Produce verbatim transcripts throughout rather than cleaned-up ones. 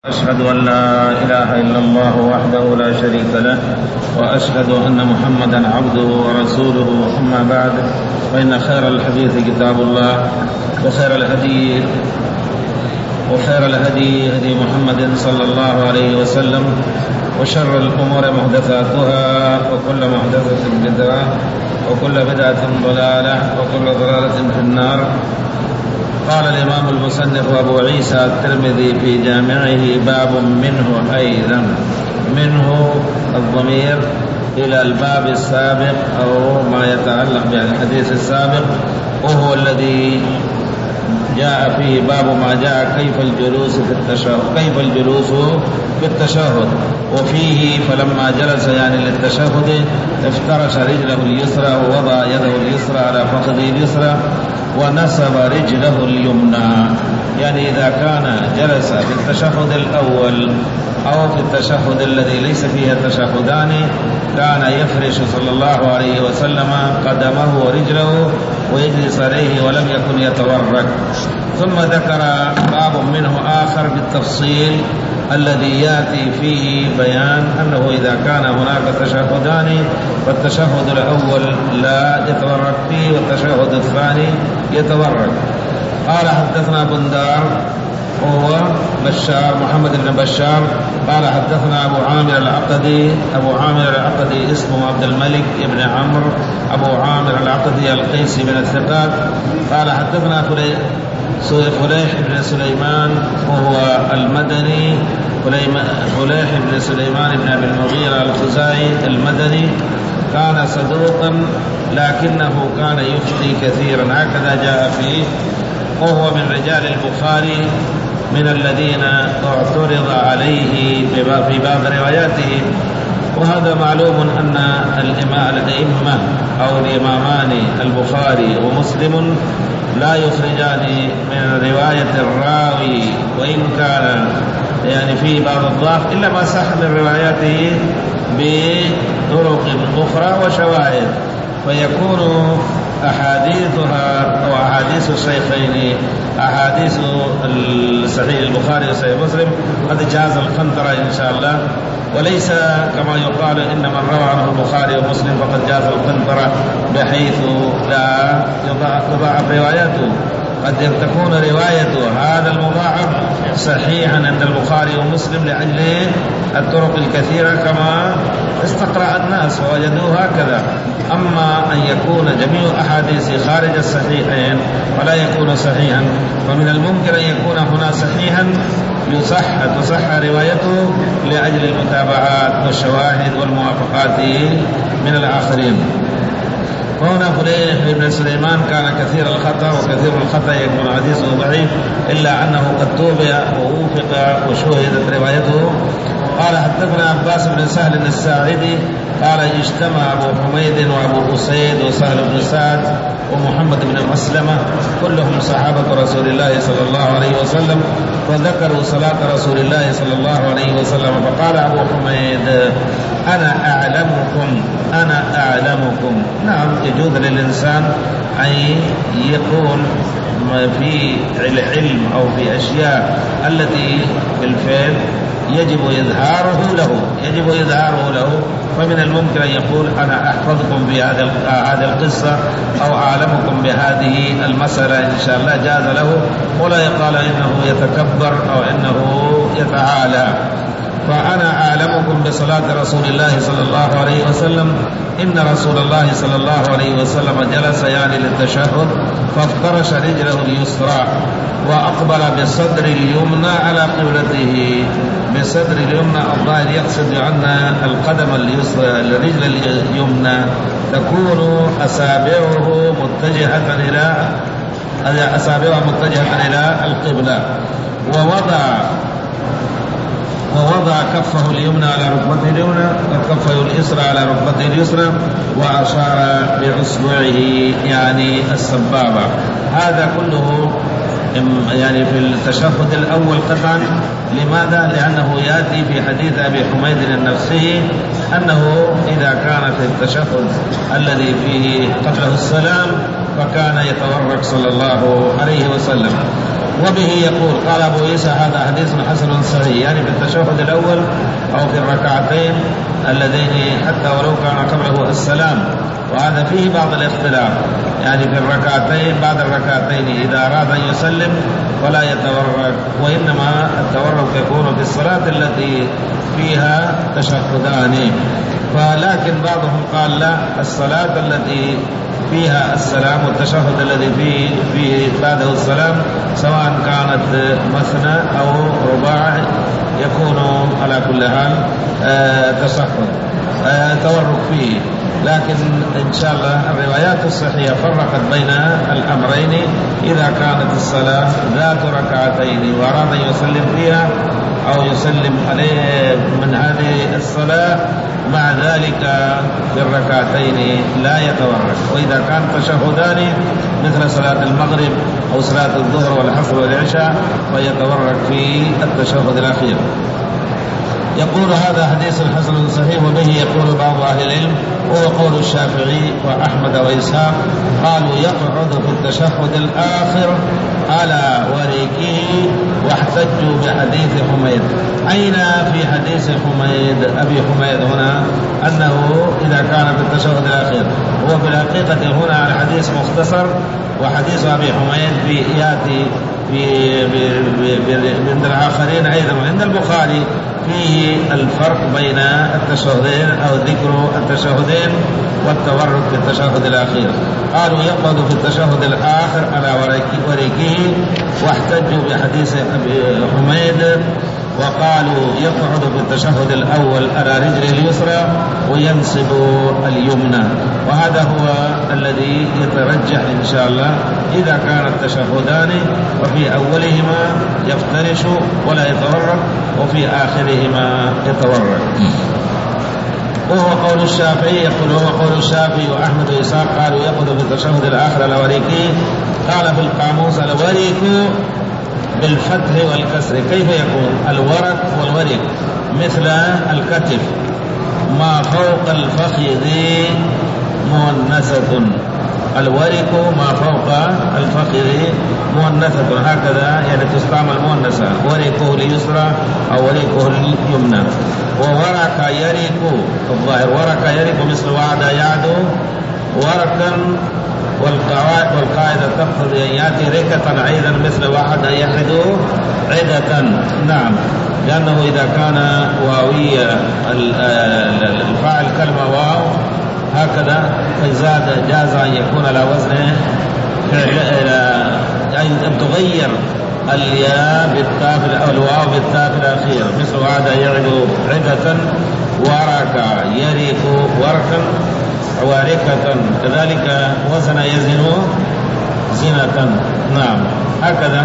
أشهد أن لا إله إلا الله وحده لا شريك له وأشهد أن محمدا عبده ورسوله. أما بعد، فإن خير الحديث كتاب الله وخير الهدي وخير الهدي هدي محمد صلى الله عليه وسلم، وشر الأمور محدثاتها، وكل محدثة بدعة، وكل بدعة ضلالة، وكل ضلالة في النار. قال الإمام المصنف أبو عيسى الترمذي في جامعه: باب منه أيضا. منه الضمير إلى الباب السابق أو ما يتعلق بالحديث السابق، وهو الذي جاء فيه باب ما جاء كيف الجلوس في التشهد كيف الجلوس في التشهد وفيه فلما جلس يعني للتشهد افترش رجله اليسرى ووضع يده اليسرى على فخذه اليسرى ونصب رجله اليمنى. يعني إذا كان جلس في التشهد الأول أو في التشهد الذي ليس فيه التشهدان، كان يفرش صلى الله عليه وسلم قدمه ورجله ويجلس عليه ولم يكن يتورك. ثم ذكر باب منه آخر بالتفصيل الذي يأتي فيه بيان أنه إذا كان هناك تشهدان فالتشهد الأول لا يتورك فيه والتشهد الثاني يتورك. قال: حدثنا بندار وهو بشار محمد بن بشار قال: حدثنا أبو عامر العقدي. أبو عامر العقدي اسمه عبد الملك بن عمرو أبو عامر العقدي القيسي من الثقات. قال: حدثنا فليح بن سليمان وهو المدني، فليح بن سليمان بن أبي المغيرة الخزاعي المدني، كان صدوقا لكنه كان يفتي كثيرا، هكذا جاء فيه، وهو من رجال البخاري من الذين اعترض عليه في بعض رواياته. وهذا معلوم أن الأئمة أو الإمامان البخاري ومسلم لا يخرجان من رواية الراوي وإن كان يعني في بعض الضعف، إلا ما صح من رواياته بطرق أخرى وشواهد، فيكون أحاديثها أو أحاديث الشيخين أحاديث صحيح البخاري وصحيح مسلم قد جاز القنطرة إن شاء الله، وليس كما يقال إن من روى عنه البخاري ومسلم فقد جاز القنطرة بحيث لا تضاعف رواياته. قد تكون رواية هذا المضاعف صحيحا عند البخاري ومسلم لأجل الطرق الكثيرة كما استقرأ الناس ووجدوه هكذا. أما أن يكون جميع أحاديث خارج الصحيحين فلا يكون صحيحا، فمن الممكن أن يكون هنا صحيحا يصح تصح روايته لأجل المتابعات والشواهد والموافقات من الآخرين. وهنا فليح بن سليمان كان كثير الخطأ، وكثير الخطأ يكون حديثه ضعيف، إلا أنه قد توبع ووفق وشهدت روايته. قال: حدثنا عباس بن سهل الساعدي قال: اجتمع أبو حميد وأبو أسيد وسهل بن سعد ومحمد بن مسلمة كلهم صحابة رسول الله صلى الله عليه وسلم، وذكروا صلاة رسول الله صلى الله عليه وسلم، فقال أبو حميد: أنا أعلمكم أنا أعلمكم. نعم، يجوز للإنسان أن يكون في العلم أو في أشياء التي بالفعل يجب إظهاره له يجب إظهاره له فمن الممكن أن يقول: أنا أحفظكم بهذه القصة أو أعلمكم بهذه المسألة إن شاء الله، جاز له، ولا يقال إنه يتكبر أو إنه يتعالى. فأنا أعلمكم بصلاة رسول الله صلى الله عليه وسلم. إن رسول الله صلى الله عليه وسلم جلس يعني للتشهد فافترش رجله اليسرى وأقبل بصدر اليمنى على قبلته. بصدر اليمنى الظاهر يقصد أن القدم اليسرى الرجل اليمنى تكون أصابعه متجهة إلى أصابعه متجهة إلى القبلة، ووضع ووضع كفه اليمنى على ركبته اليمنى وكفه اليسرى على ركبته اليسرى وأشار بإصبعه يعني السبابة. هذا كله يعني في التشهد الأول قطعا. لماذا؟ لأنه يأتي في حديث أبي حميد النفسي أنه إذا كان في التشهد الذي فيه قبله السلام فكان يتورك صلى الله عليه وسلم. وبه يقول قال أبو عيسى هذا حديث حسن صحيح، يعني في التشهد الأول أو في الركعتين اللذين حتى ولو كان قبله السلام، وهذا فيه بعض الاختلاف، يعني في الركعتين بعد الركعتين إذا أراد أن يسلم فلا يتورك، وإنما التورك يكون في الصلاة التي فيها تشهدان. ولكن بعضهم قال لا، الصلاة التي فيها السلام والتشهد الذي فيه, فيه بعده السلام سواء كانت مثنى أو رباع يكون على كل حال آه تشهد آه تورك فيه. لكن إن شاء الله الروايات الصحيحة فرقت بين الأمرين، إذا كانت الصلاة ذات ركعتين وأراد أن يسلم فيها أو يسلم عليه من هذه الصلاة مع ذلك في الركعتين لا يتورك. وإذا كان تشهدان مثل صلاة المغرب أو صلاة الظهر والعصر والعشاء فيتورك في التشهد الأخير. يقول هذا حديث حسن صحيح. وبه يقول بعض أهل العلم وهو قول الشافعي وأحمد وإسحاق، قالوا يقعد في التشهد الآخر على وريكه، واحتجوا بحديث حميد. أين في حديث حميد أبي حميد هنا أنه إذا كان في التشهد الآخر؟ هو في الحقيقة هنا الحديث مختصر، وحديث أبي حميد يأتي عند الآخرين أيضا. وعند البخاري فيه الفرق بين التشهدين أو ذكر التشهدين والتورك في التشهد الأخير. قالوا يقعد في التشهد الآخر على وريكه، واحتجوا بحديث أبي حميد، وقالوا يقعد في التشهد الأول على رجله اليسرى وينصب اليمنى. وهذا هو الذي يترجح إن شاء الله إذا كان التشهدان وفي أولهما يفترش ولا يتورك وفي آخرهما يتورك. وهو قول الشافعي. يقول هو قول الشافعي وأحمد وإسحاق، قالوا يقعد في التشهد الآخر على وريكه. قال في القاموس الوريك بالفتح والكسر. كيف يكون الورك والورك؟ مثل الكتف ما فوق الفخذ مؤنثة، الورك ما فوق الفخذ مؤنثة، هكذا يعني تستعمل مؤنثة، وركه اليسرى أو وركه اليمنى. وورك يرك الظاهر، ورك يرك مثل وعد يعدو وركا، والقاعدة تقتضي أن يأتي ركة أيضا مثل وعد يحد عدة. نعم، لأنه إذا كان واوي الفاعل كلمة واو هكذا فزاد جاز أن يكون على وزن أن تغير الياء بالتاء أو الواو بالتاء في الأخير، مثل وعد يعد عدة، ورك يرك وركا واركة، كذلك وزن يزن زنة. نعم هكذا.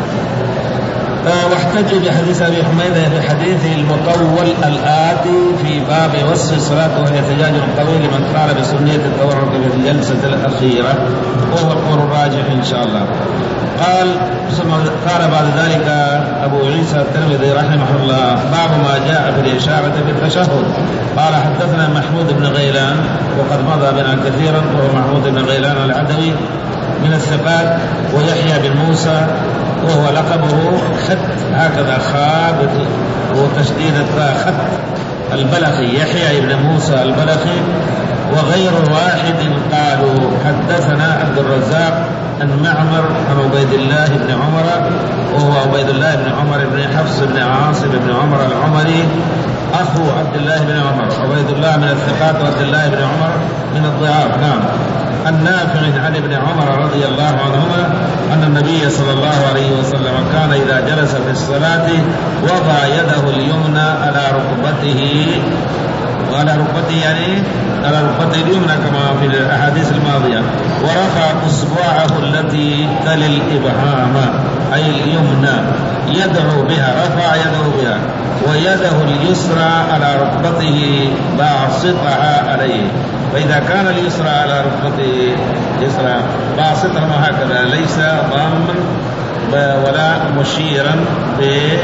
واحتج بحديث أبي حميد في حديث المطول الآتي في باب وصف الصلاة وهي احتجاج قوي لمن قال بسنية التورك في الجلسة الأخيرة، وهو القول الراجح إن شاء الله. قال ثم قال بعد ذلك أبو عيسى الترمذي رحمه الله باب ما جاء في الإشارة في التشهد. قال حدثنا محمود بن غيلان وقد مضى بنا كثيرا، وهو محمود بن غيلان العدوي من الثقات، ويحيى بن موسى وهو لقبه خط، هكذا خاء وتشديد التاء خط البلخي، يحيى بن موسى البلخي. وغير واحد قالوا حدثنا عبد الرزاق عن معمر عن عبيد الله بن عمر، وهو عبيد الله بن عمر بن حفص بن عاصم بن عمر العمري أخو عبد الله بن عمر. عبيد الله من الثقات وعبد الله بن عمر من الضعاف. نعم. النافع عن ابن عمر رضي الله عنهما أن النبي صلى الله عليه وسلم كان إذا جلس في الصلاة وضع يده اليمنى على ركبته، وعلى ركبته يعني على ركبته اليمنى كما في الأحاديث الماضية، ورفع إصبعه التي تلي الإبهام أي اليمنى يدعو بها، رفع يده بها، ويده اليسرى على ركبته باسطها عليه. فإذا كان اليسرى على ركبته يسرى باسطها هكذا ليس ضاما ولا مشيرا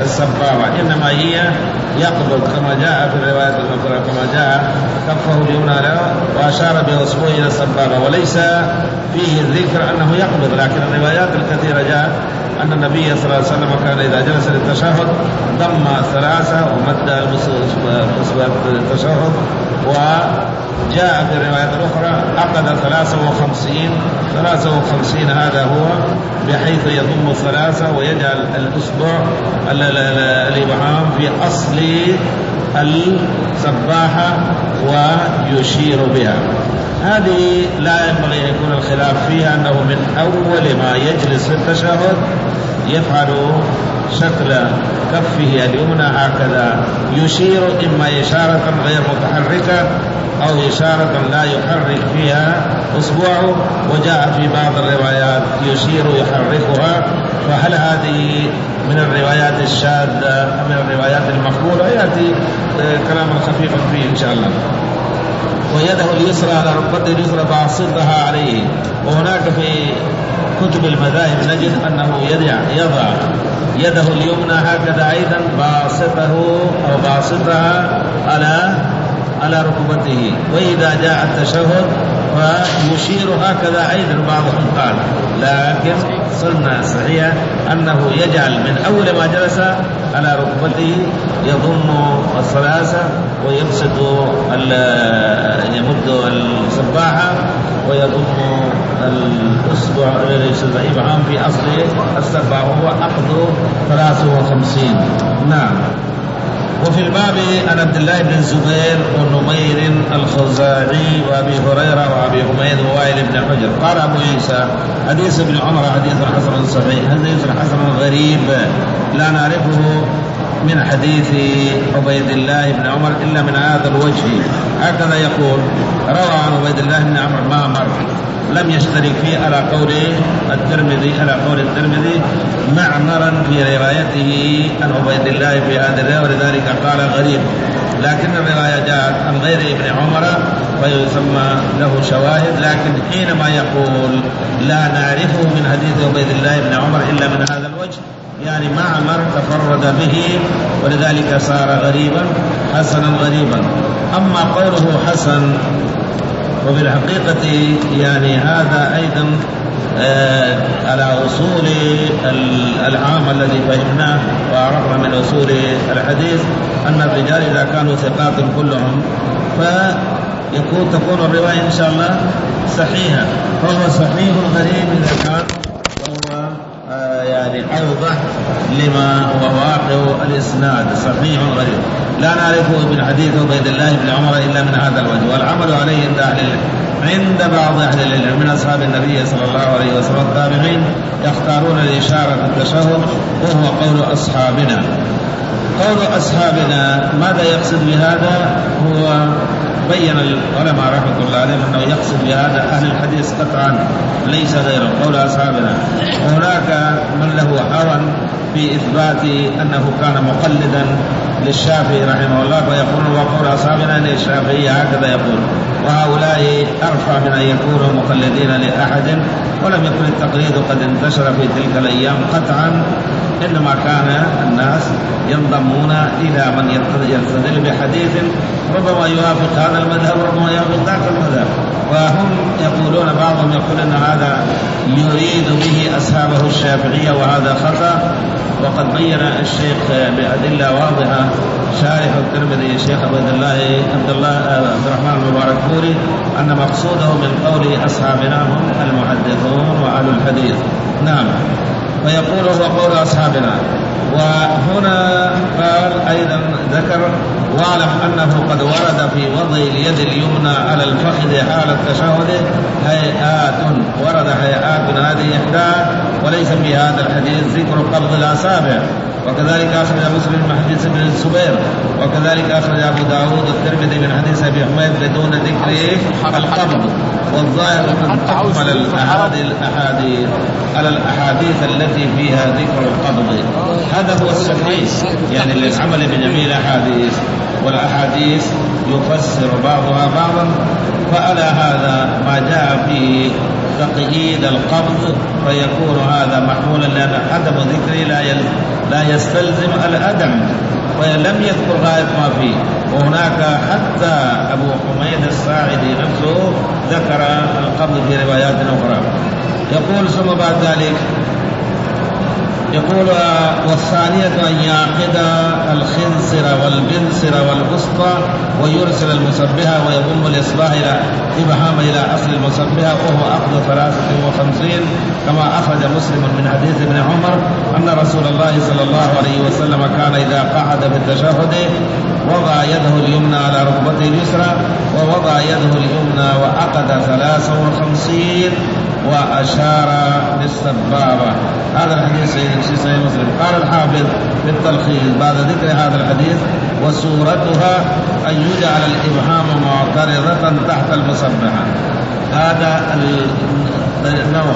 السبابة، إنما هي يقبض كما جاء في الرواية الأخرى، كما جاء كفه اليمنى له وأشار بأصبعه إلى السبابة، وليس فيه الذكر أنه يقبض، لكن الروايات الكثيرة جاء أن النبي صلى الله عليه وسلم كان إذا جلس للتشهد ضم ثلاثة ومد المصبع للتشهد، وجاء في الرواية الأخرى أخذ ثلاثة وخمسين ثلاثة وخمسين هذا هو، بحيث يضم ثلاثة ويجعل الأصبع الإبهام في أصل السباحة ويشير بها. هذه لا ينبغي أن يكون الخلاف فيها، أنه من أول ما يجلس في التشهد يفعل شكل كفه اليمنى هكذا، يشير إما إشارة غير متحركة أو إشارة لا يحرك فيها أصبعه، وجاء في بعض الروايات يشير يحركها. فهل هذه من الروايات الشاذة أم من الروايات المقبولة؟ يأتي كلاما خفيفا فيه إن شاء الله. ويده اليسرى على ركبته اليسرى باسطها عليه. وهناك في كتب المذاهب نجد أنه يضع يده اليمنى هكذا أيضا باسطه أو باسطها على على ركبته، وإذا جاء التشهد فيشير هكذا أيضا بعضهم قال، لكن سنة صحيحة أنه يجعل من أول ما جلس على ركبته يضم الثلاثة ويبسط يمد السباحة ويضم الأصبع الإبهام في أصل السباحة، وهو أخذ ثلاثة وخمسين. نعم. وفي الباب عن عبد الله بن الزبير ونمير الخزاعي وابي هريره وابي حميد ووائل بن حجر. قال ابو عيسى حديث ابن عمر حديث حسن صحيح، حديث حسن غريب لا نعرفه من حديث عبيد الله بن عمر الا من هذا الوجه. هكذا يقول: روى عن عبيد الله بن عمر ما مر، لم يشترك فيه على قول الترمذي على قول الترمذي معمرا في روايته عن عبيد الله في هذا الرواية، ولذلك قال غريب. لكن الرواية جاءت عن غير ابن عمر فيسمى له شواهد، لكن حينما يقول لا نعرفه من حديث عبيد الله بن عمر إلا من هذا الوجه، يعني معمر تفرد به ولذلك صار غريبا حسنا غريبا. أما قوله حسن وبالحقيقة يعني هذا أيضا آه على أصول العام الذي فهمناه وعرفنا من أصول الحديث أن الرجال إذا كانوا ثقات كلهم فيكون تكون الرواية إن شاء الله صحيحة. فهو صحيح غريب إذا كان وهو آه يعني أوضح لما هو واقع الإسناد. صحيح غريب لا نعرفه من حديث عبيد الله بن عمر إلا من هذا الوجه، والعمل عليه عند أهل العلم عند بعض أهل العلم من أصحاب النبي صلى الله عليه وسلم التابعين يختارون الإشارة في التشهد، وهو قول أصحابنا. قول أصحابنا ماذا يقصد بهذا؟ هو بين العلماء رحمة الله عليهم أنه يقصد بهذا أهل الحديث قطعا ليس غيره، قول أصحابنا. وهناك من له هوى في إثبات أنه كان مقلدا للشافعي رحمه الله ويقول وقول أصحابنا للشافعي هكذا يقول، وهؤلاء أرفع من أن يكونوا مقلدين لأحد، ولم يكن التقليد قد انتشر في تلك الأيام قطعا، إنما كان الناس ينضمون إلى من يستدل بحديث ربما يوافق هذا المذهب وربما يوافق ذاك المذهب، وهم يقولون بعضهم يقول أن هذا يريد به أصحابه الشافعية وهذا خطأ. وقد بين الشيخ بأدلة واضحة شارح الترمذي الشيخ عبد الله عبد الله عبد الرحمن المبارك فوري أن مقصوده من قول أصحابنا هم المحدثون وأهل الحديث. نعم. ويقول هو قول أصحابنا. وهنا قال أيضا ذكر واعلم أنه قد ورد في وضع اليد اليمنى على الفخذ حال التشهد هيئات، ورد هيئات من هذه إحدى، وليس في هذا الحديث ذكر قبض الأصابع. وكذلك أخرج مسلم من حديث ابن الزبير، وكذلك أخرج أبو داود الترمذي من حديث أبي حميد بدون ذكر القبض. والظاهر أن تحمل الأحاديث الأحاديث على الأحاديث التي فيها ذكر القبض، هذا هو الصحيح يعني للعمل بجميع الأحاديث. والأحاديث يفسر بعضها بعضا. فعلى هذا ما جاء في تقييد القبض فيكون هذا محمولا، لأن عدم ذكره لا لا يستلزم العدم، ولم يذكر غاية ما فيه. وهناك حتى أبو حميد الساعدي نفسه ذكر القبض في روايات أخرى. يقول ثم بعد ذلك يقول والثانية أن يعقد الخنصر والبنصر والوسطى ويرسل المسبحة ويضم الإصباح إلى إبهام إلى أصل المسبحة، وهو أخذ ثلاثة وخمسين كما أخرج مسلم من حديث ابن عمر أن رسول الله صلى الله عليه وسلم كان إذا قعد في التشهد وضع يده اليمنى على ركبته اليسرى ووضع يده اليمنى وعقد ثلاثة وخمسين وأشار بالسبابة. هذا الحديث في صحيح مسلم. قال الحافظ في التلخيص بعد ذكر هذا الحديث وصورتها أن يجعل الإبهام معترضة تحت المسبحة، هذا النوع.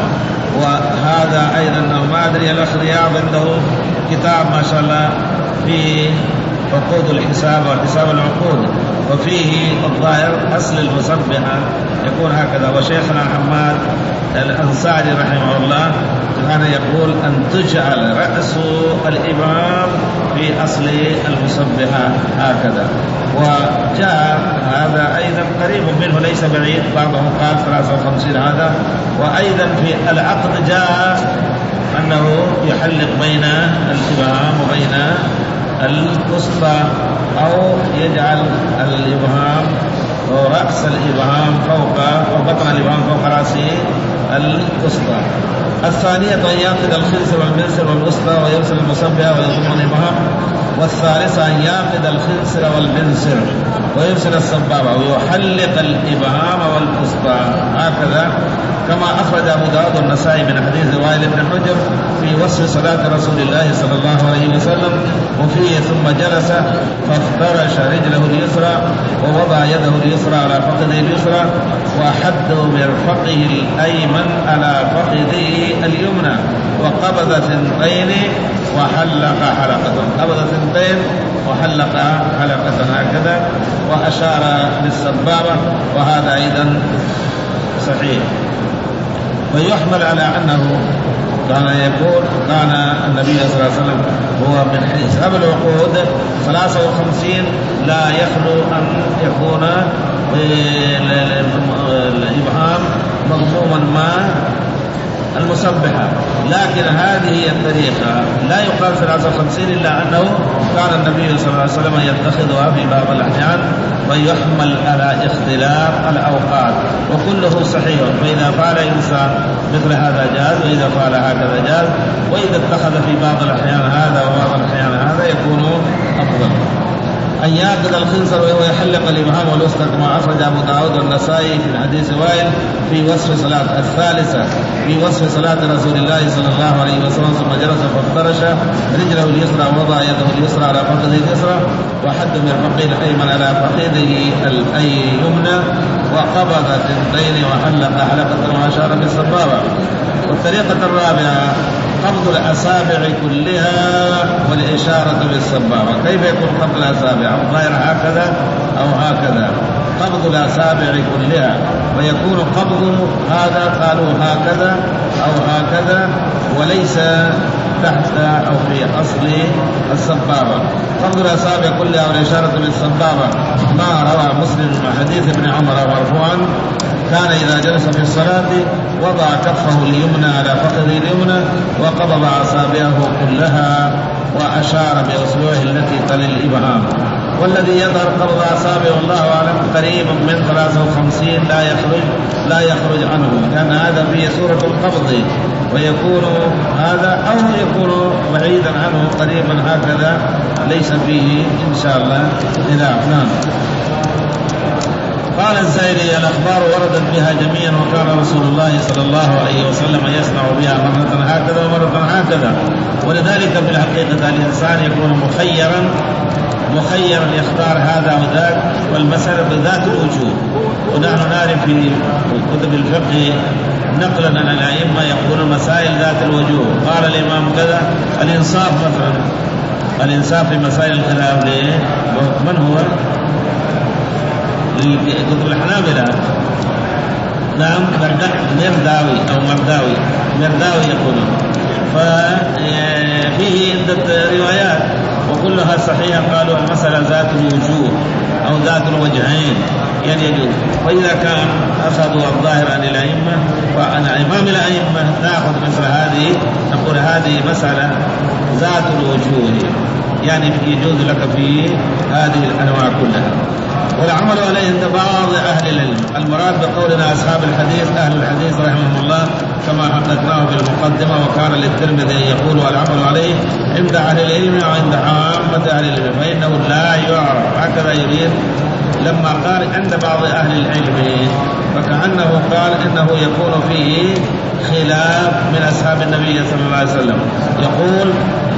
وهذا أيضا ما أدري الأخ رياض عنده كتاب ما شاء الله في عقود الحساب وحساب العقود، وفيه الظاهر أصل المسبحة يكون هكذا. وشيخنا حماد الأنصاري رحمه الله كان يقول أن تجعل رأس الإمام في أصل المسبحة هكذا. وجاء هذا أيضا قريب منه ليس بعيد، بعضهم قال ثلاثة وخمسين هذا. وأيضا في العقد جاء أنه يحلق بين الإبهام وبين الوسطى، أو يجعل الإبهام ورأس الإبهام فوق أو بطن الإبهام فوق رأسه الوسطى. الثانية أن يأخذ الخنصر والبنصر والوسطى ويرسل المسبحة ويضم الإبهام. والثالثة أن يأخذ الخنصر والبنصر ويرسل السبابة ويحلق الإبهام والوسطى هكذا، كما أخرج أبو داود والنسائي من حديث وائل بن حجر في وصف صلاة رسول الله صلى الله عليه وسلم، وفيه ثم جلس فافترش رجله اليسرى ووضع يده اليسرى على فخذه اليسرى وحد مرفقه الأيمن على فخذه اليمنى وقبض ثنتين وحلق حلقة، قبض ثنتين وحلق حلقة هكذا وأشار بالسبابة، وهذا أيضا صحيح. ويحمل على أنه كان يقول كان النبي صلى الله عليه وسلم هو من حساب العقود ثلاثة وخمسين لا يخلو أن يكون الإبهام مضموما ما المسبحة، لكن هذه هي الطريقة. لا يقال ثلاثة وخمسين إلا أنه كان النبي صلى الله عليه وسلم يتخذها في بعض الأحيان، ويحمل على اختلاف الأوقات، وكله صحيح. فإذا فعل إنسان مثل هذا جاز، وإذا فعل هكذا جاز، وإذا اتخذ في بعض الأحيان هذا وبعض الأحيان هذا يكون أفضل. أن يأخذ الخنصر وهو يحلق الإبهام والوسطى كما أخرج أبو داود والنسائي في حديث وائل في وصف صلاة. الثالثة في وصف صلاة رسول الله صلى الله عليه وسلم ثم جلس فافترش رجله اليسرى ووضع يده اليسرى على فخذه اليسرى وحد مرفقه الأيمن على فخذه اليمنى وقبض ثنتين وحلق حلقة وأشار بالسبابة. والطريقة الرابعة قبض الأصابع كلها والإشارة بالسبابة. كيف يكون قبض الأصابع؟ أو غير هكذا أو هكذا. قبض الأصابع كلها، ويكون قبض هذا قالوا هكذا أو هكذا وليس تحت أو في أصل السبابة. قبض الأصابع كلها والإشارة بالسبابة ما روى مسلم من حديث ابن عمر مرفوعا كان إذا جلس في الصلاة وضع كفه اليمنى على فخذه اليمنى وقبض أصابعه كلها وأشار بأصبعه التي تلي الإبهام. والذي يظهر قبض أصابعه والله أعلم قريب من ثلاثة وخمسين لا يخرج لا يخرج عنه، لأن هذا فيه سورة القبض، ويكون هذا أو يكون بعيدا عنه قريبا هكذا ليس فيه إن شاء الله خلاف. نعم. قال الزهري الأخبار وردت بها جميعا، وكان رسول الله صلى الله عليه وسلم يصنع بها مرة هكذا ومرة هكذا. ولذلك في الحقيقة الإنسان يكون مخيرا مخيرا يختار هذا وذاك، والمسألة بذات الوجوه. ونحن نعرف في كتب الفقه نقلا عن الأئمة يقولون مسائل ذات الوجوه. قال الإمام كذا الإنصاف مثلا الإنصاف في مسائل الخلاف ليه؟ من هو؟ لكتب الحنابلة. نعم مرداوي أو مرداوي مرداوي يقولون. ففيه عدة روايات وكلها صحيحة. قالوا المسألة ذات الوجوه أو ذات الوجهين يعني يجوز. فإذا كان أخذوا الظاهر عن الأئمة وعن إمام الأئمة نأخذ مثل هذه، نقول هذه مسألة ذات الوجوه يعني يجوز لك في هذه الأنواع كلها. والعمل عليه عند بعض أهل العلم. المراد بقولنا أصحاب الحديث أهل الحديث رحمهم الله كما حدثناه في المقدمة. وكان للترمذي يقول العمل عليه عند أهل العلم وعند عامة أهل العلم فإنه لا يعرف. هكذا يريد لما قال عند بعض أهل العلم فكأنه قال إنه يكون فيه خلاف من أصحاب النبي صلى الله عليه وسلم. يقول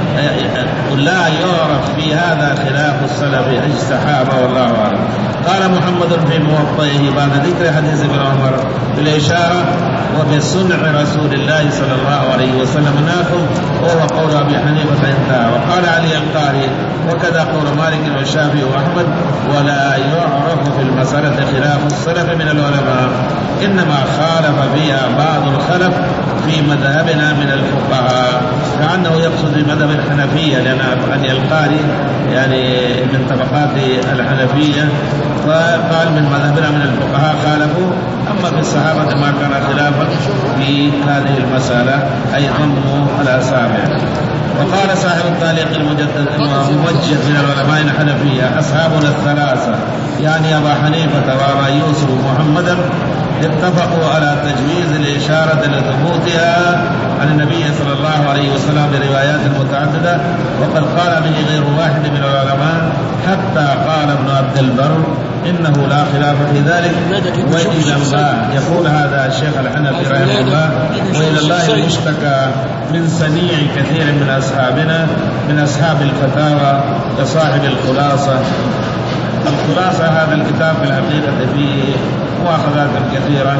لا يعرف في هذا خلاف السلف أي الصحابة والله أعلم. قال محمد في موطئه بعد ذكر حديث ابن عمر بالإشارة وبصنع رسول الله صلى الله عليه وسلم ناخذ وهو قول أبي حنيفة انتهى. وقال علي القاري وكذا قول مالك والشافعي وأحمد ولا يعرف في المسألة خلاف السلف من العلماء إنما خالف فيها بعض الخلف في مذهبنا من الفقهاء. كأنه يقصد بمذهب الحنفية لأن علي القاري يعني من طبقات الحنفية فقال من مذهبنا من الفقهاء خالفوا. أما في الصحابة ما كان خلافا في هذه المسألة أي ضموا الأصابع. وقال صاحب التعليق المجدد الموجه من العلماء الحنفية أصحابنا الثلاثة يعني أبا حنيفة وأبا يوسف ومحمدا اتفقوا على تجويز الإشارة لثبوتها عن النبي صلى الله عليه وسلم بروايات متعددة. وقد قال به غير واحد من العلماء حتى قال ابن عبد البر إنه لا خلاف في ذلك. وإلى الله يقول هذا الشيخ الحنفي رحمه الله وإلى الله يشتكى من صنيع كثير من أصحابنا من أصحاب الفتاوى كصاحب الخلاصة. الخلاصة هذا الكتاب في الحقيقة فيه مؤاخذات كثيرة.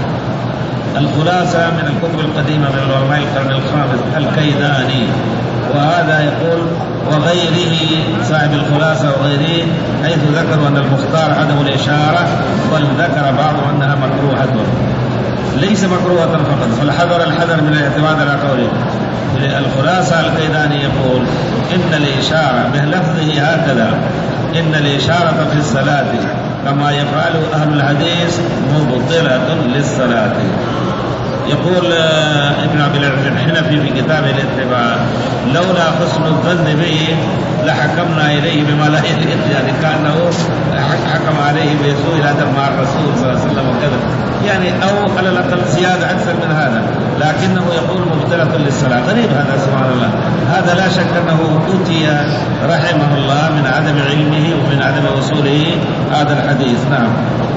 الخلاصة من الكتب القديمة من علماء القرن الخامس الكيداني. وهذا يقول وغيره صاحب الخلاصة وغيره حيث ذكروا أن المختار عدم الإشارة بل ذكر بعضهم أنها مكروهة ليس مكروهة فقط فالحذر الحذر من الاعتماد على قوله. الخلاصة الكيداني يقول إن الإشارة بلفظه هكذا إن الإشارة في الصلاة كما يفعل أهل الحديث مبطلة للصلاة. يقول ابن عبد العزيز الحنفي في كتابه الاتباع لولا حسن الظن به لحكمنا إليه بما لا يليق يعني كأنه حكم عليه بسوء الأدب مع الرسول صلى الله عليه وسلم وكذا يعني أو على الأقل زيادة أكثر من هذا لكنه يقول مبطلة للصلاة. غريب هذا سبحان الله. هذا لا شك أنه أتي رحمه الله من عدم علمه ومن عدم وصوله هذا الحديث. نعم.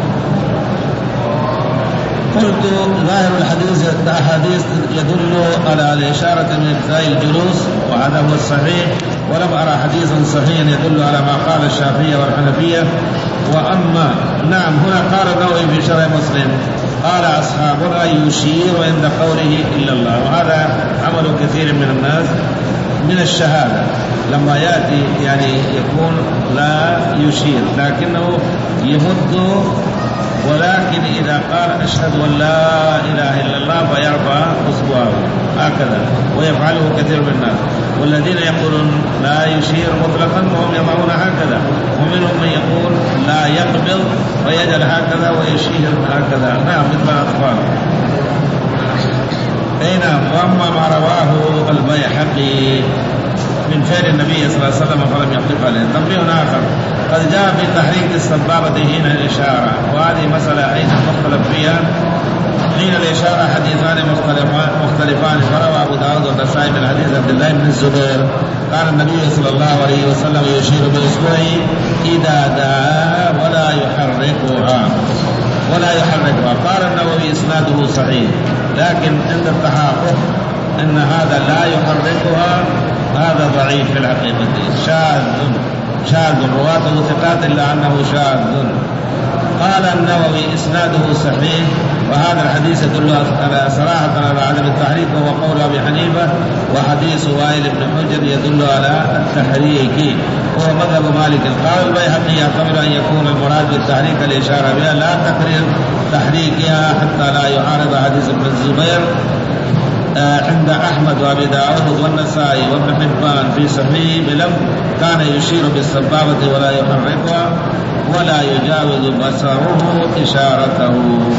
قلت ظاهر الحديث الأحاديث يدل على الإشارة من ابتداء الجلوس وهذا هو الصحيح ولم أرى حديثا صحيحا يدل على ما قال الشافعية والحنفية. وأما نعم هنا قال النووي في شرح مسلم قال أصحابنا يشير عند قوله إلا الله. وهذا عمل كثير من الناس من الشهادة لما يأتي يعني يكون لا يشير لكنه يمد ولكن إذا قال أشهد أن لا إله إلا الله فيرفع أصبعه هكذا ويفعله كثير من الناس. والذين يقولون لا يشير مطلقا وهم يضعون هكذا ومنهم من يقول لا يقبض ويجعل هكذا ويشير هكذا. نعم مثل الأطفال. أي نعم. وأما ما رواه البيهقي من فعل النبي صلى الله عليه وسلم فلم يقف عليه. تنبيه آخر قد جاء في تحريك السبابة حين الإشارة وهذه مسألة أيضا مختلف فيها. حين الإشارة حديثان مختلفان مختلفان فروى أبو داود والنسائي من حديث عبد الله بن الزبير قال النبي صلى الله عليه وسلم يشير بإصبعه إذا دعا ولا يحركها ولا يحركها. قال النووي إسناده صحيح لكن عند التحقق أن هذا لا يحركها هذا ضعيف في الحقيقة شاذ شاذ رواته ثقات إلا أنه شاذ قال النووي إسناده صحيح، وهذا الحديث يدل على صراحة على عدم التحريك وهو قول أبي حنيفة، وحديث وائل بن حجر يدل على التحريك وهو مذهب مالك. قال البيهقي يحتمل أن يكون المراد بالتحريك الإشارة بها لا تقرير تحريكها حتى لا يعارض حديث ابن الزبير عند أحمد وأبي داود والنسائي وابن حبان في صحيح بلفظ كان يشير بالسبابة ولا يحركها ولا يجاوز بصره إشارته.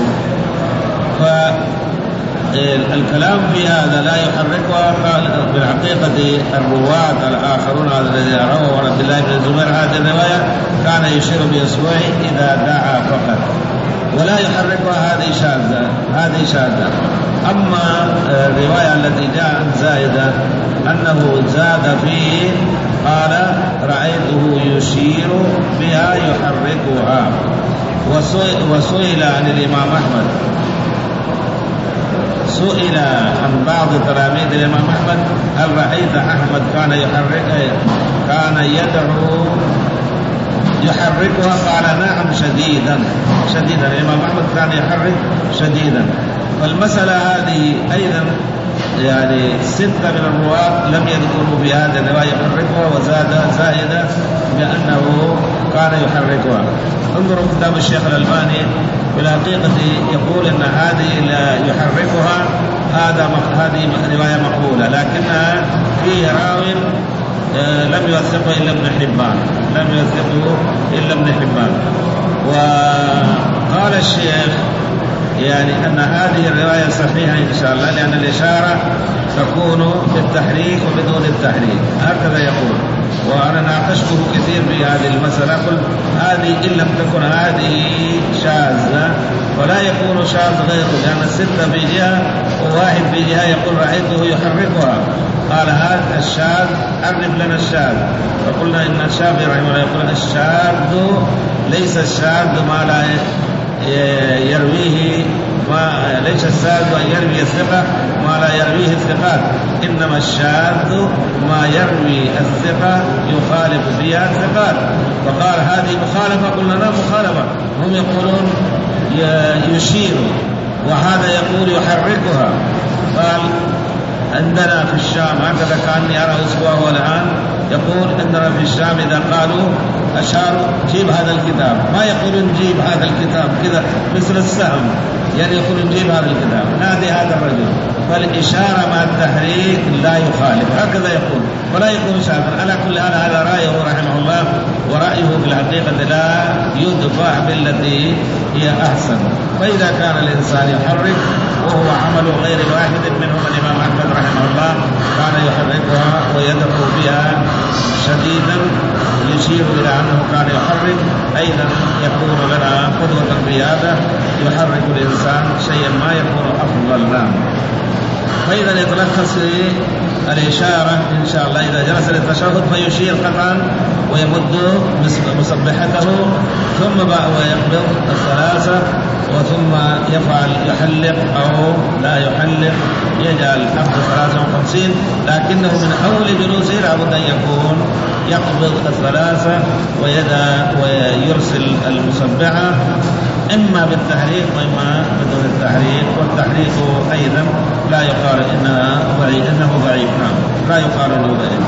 فالكلام في هذا لا يحركها قال بالحقيقة الرواة الآخرون الذين رووا عن عبد الله بن الزبير هذه الرواية كان يشير بإصبعه إذا دعا فقط ولا يحركها، هذه شاذة هذه شاذة. أما الرواية التي جاءت زائدة أنه زاد فيه قال رأيته يشير بها يحركها. وسئل عن الإمام أحمد سئل عن بعض تلاميذ الإمام أحمد هل رأيت أحمد كان يحرك كان يدعو يحركها؟ قال نعم شديدا شديدا. الإمام أحمد كان يحرك شديدا. فالمسألة هذه أيضا يعني ستة من الرواة لم يذكروا في هذه الرواية يحركها، وزاد زائدة بأنه كان يحركها. انظروا كتاب الشيخ الألباني بالحقيقة يقول أن هذه لا يحركها هذا هذه رواية مقبولة، لكنها فيه راو لم يوثقه إلا ابن حبان لم يوثقه إلا ابن حبان. وقال الشيخ يعني أن هذه الرواية صحيحة إن شاء الله، لأن الإشارة تكون بالتحريك وبدون التحريك، هكذا يقول. وأنا ناقشته كثير في هذه المسألة، قل هذه إن لم تكن هذه شاذة ولا يكون شاذ غيره، لأن الستة في جهة وواحد في جهة يقول رأيته يحركها. قال هذا الشاذ عرف لنا الشاذ، فقلنا إن الشافعي رحمه الله يقول الشاذ ليس الشاذ ما لا يرويه ما ليس الشاذ أن يروي الثقة ما لا يرويه الثقات، إنما الشاذ ما يروي الثقة يخالف فيها الثقات. فقال هذه مخالفة، قلنا لا مخالفة، هم يقولون يشير وهذا يقول يحركها. قال عندنا في الشام هكذا كأني أرى أسبوعه الآن يقول عندنا في الشام إذا قالوا أشاروا جيب هذا الكتاب، ما يقولون جيب هذا الكتاب كذا مثل السهم، يعني يقولون جيب هذا الكتاب نادي هذا الرجل. فالإشارة مع التحريك لا يخالف، هكذا يقول ولا يكون شاذا. على كل حال هذا رأيه رحمه الله، ورأيه في الحقيقة لا يدفع بالتي هي أحسن. فإذا كان الإنسان يحرك وهو عمل غير واحد منهم الإمام أحمد رحمه الله كان يحركها ويدعو بها شديدا يشير إلى أنه كان يحرك، أيضا يكون لنا قدوة في هذا، يحرك الإنسان شيئا ما يكون أفضل لنا. فإذا يتلخص الإشارة إن شاء الله إذا جلس للتشهد فيشير قطعا ويمد مسبحته ثم ويقبض الثلاثة وثم يفعل يحلق أو لا يحلق، يجعل قبض ثلاثة وخمسين، لكنه من أول جلوسه لابد أن يكون يقبض الثلاثة ويدع ويرسل المسبحة إما بالتحريك وإما بدون التحريك. والتحريك أيضا لا يقال إنها ضعيف إنه ضعيف لا يقال إنه ضعيف.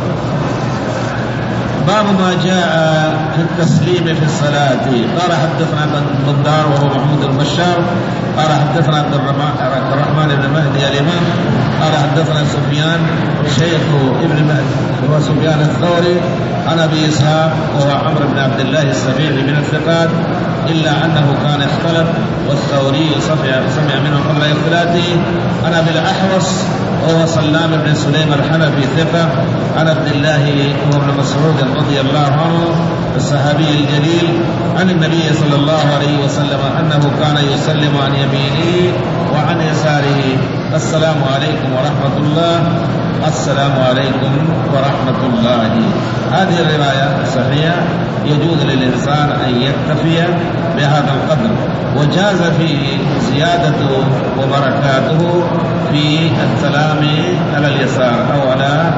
باب ما جاء في التسليم في الصلاة. قال حدثنا بندار وهو محمود البشار قال حدثنا عبد الرحمن بن مهدي الإمام قال حدثنا سفيان شيخ ابن مهدي هو سفيان الثوري عن أبي إسحاق وهو عمرو بن عبد الله السبيعي من الثقات، إلا أنه كان اختلط والثوري سمع منه قبل اختلاطه. عن أبي الأحوص وهو سلام بن سليم الحنفي ثقة عن عبد الله وابن مسعود رضي الله عنه الصحابي الجليل عن النبي صلى الله عليه وسلم أنه كان يسلم عن يمينه وعن يساره السلام عليكم ورحمة الله السلام عليكم ورحمة الله. هذه الرواية صحيحة، يجوز للإنسان أن يكتفي بهذا القدر، وجاز فيه زيادة وبركاته في السلام على اليسار أو على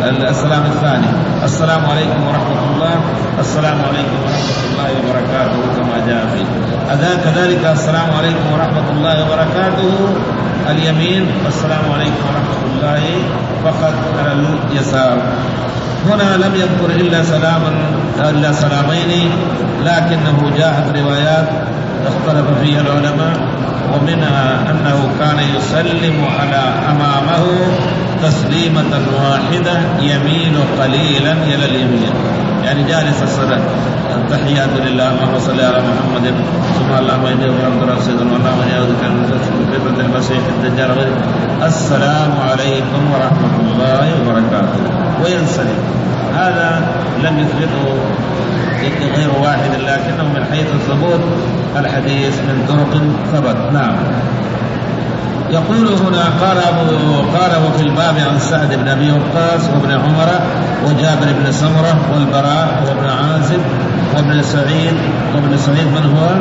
السلام الثاني السلام عليكم ورحمة الله، السلام عليكم ورحمة الله وبركاته كما جاء فيه. كذلك السلام عليكم ورحمة الله وبركاته اليمين، والسلام عليكم ورحمة الله فقط على اليسار. هنا لم يذكر إلا سلاما إلا سلامين، لكنه جاءت روايات اختلف فيها العلماء، ومنها أنه كان يسلم على أمامه تسليمة واحدة يميل قليلا إلى اليمين، يعني جالس الصلاة التحيات لله اللهم صل على محمد ثم اللهم إني أحمدك رسولا والله من يعوذك من فتنة المسيح الدجال السلام عليكم ورحمة الله وبركاته وينسلم. هذا لم يثبته غير واحد، لكنه من حيث الثبوت الحديث من طرق ثبت. نعم. يقول هنا قال أبو قال وفي الباب عن سعد بن أبي وقاص وابن عمر وجابر بن سمرة والبراء وابن عازب وابن سعيد. وابن سعيد من هو؟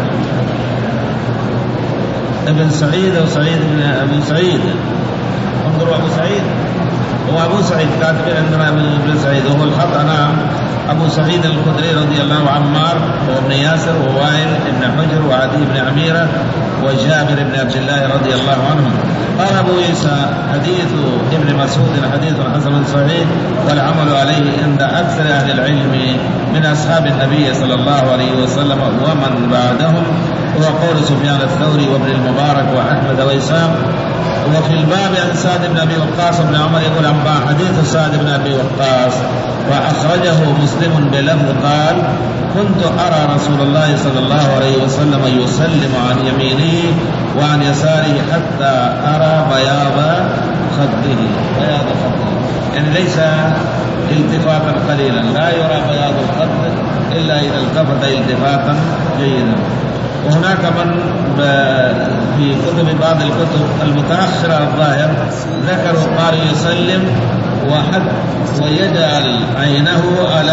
ابن سعيد أو سعيد بن أبو سعيد. انظروا أبو سعيد هو أبو سعيد كاتب عندنا ابن سعيد وهو الخطأ. نعم. أبو سعيد الخدري رضي الله عنه عمار وابن ياسر ووائل بن حجر وعدي بن عميرة وجابر بن عبد الله رضي الله عنهم. قال أبو عيسى حديث ابن مسعود حديث حسن صحيح والعمل عليه عند أكثر أهل العلم من أصحاب النبي صلى الله عليه وسلم ومن بعدهم، هو قول سفيان الثوري وابن المبارك وأحمد وإسحاق. وفي الباب عن سعد بن أبي وقاص بن عمر يقول أنبا حديث سعد بن أبي وقاص وأخرجه مسلم بلفظ قال كنت أرى رسول الله صلى الله عليه وسلم يسلم عن يمينه وعن يساره حتى أرى بياض خده. بياض خده يعني ليس التفاتا قليلا، لا يرى بياض الخد إلا إذا التفت التفاتا جيدا. وهناك من في كتب بعض الكتب المتأخرة الظاهر ذكروا قال يسلم وحد ويجعل عينه على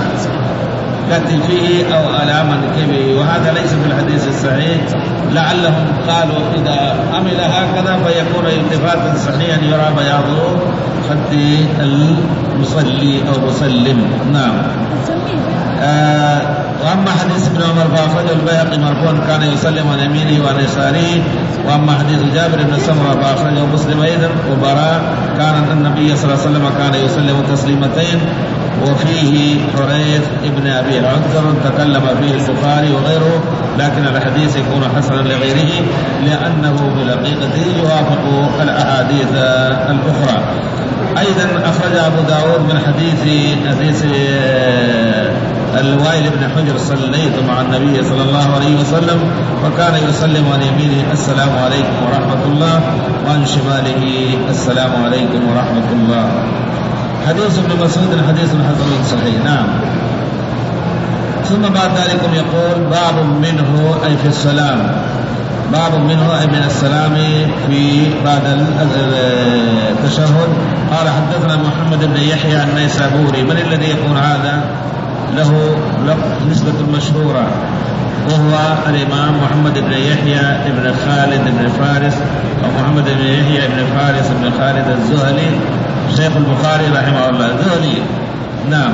كتفه أو على منكبه، وهذا ليس في الحديث الصحيح. لعلهم قالوا إذا عمل هكذا فيكون التفاتا صحيحا يرى بياض خد المصلي أو مسلم. نعم. آه وأما حديث ابن عمر فأخرجه البيهقي مرفوعا كان يسلم عن يمينه وعن يساره. وأما حديث جابر بن سمرة فأخرجه مسلم أيضا. وبراء كان النبي صلى الله عليه وسلم كان يسلم تسليمتين. وفيه حريث ابن أبي عذر تكلم فيه البخاري وغيره، لكن الحديث يكون حسنا لغيره لأنه بالحقيقة يوافق الأحاديث الأخرى. أيضا أخرج أبو داود من حديث حديث الوائل بن حجر صليت مع النبي صلى الله عليه وسلم وكان يسلم عن يمينه السلام عليكم ورحمة الله وعن شماله السلام عليكم ورحمة الله. حديث ابن مسعود حديث حسن صحيح. نعم. ثم بعد ذلك يقول باب منه أي في السلام، باب منه أي من السلام في بعد التشهد. قال حدثنا محمد بن يحيى النيسابوري. من الذي يكون هذا؟ له نسبة مشهورة وهو الإمام محمد بن يحيى بن خالد بن فارس أو محمد بن يحيى بن فارس بن خالد الزهلي شيخ البخاري رحمه الله الزهلي. نعم.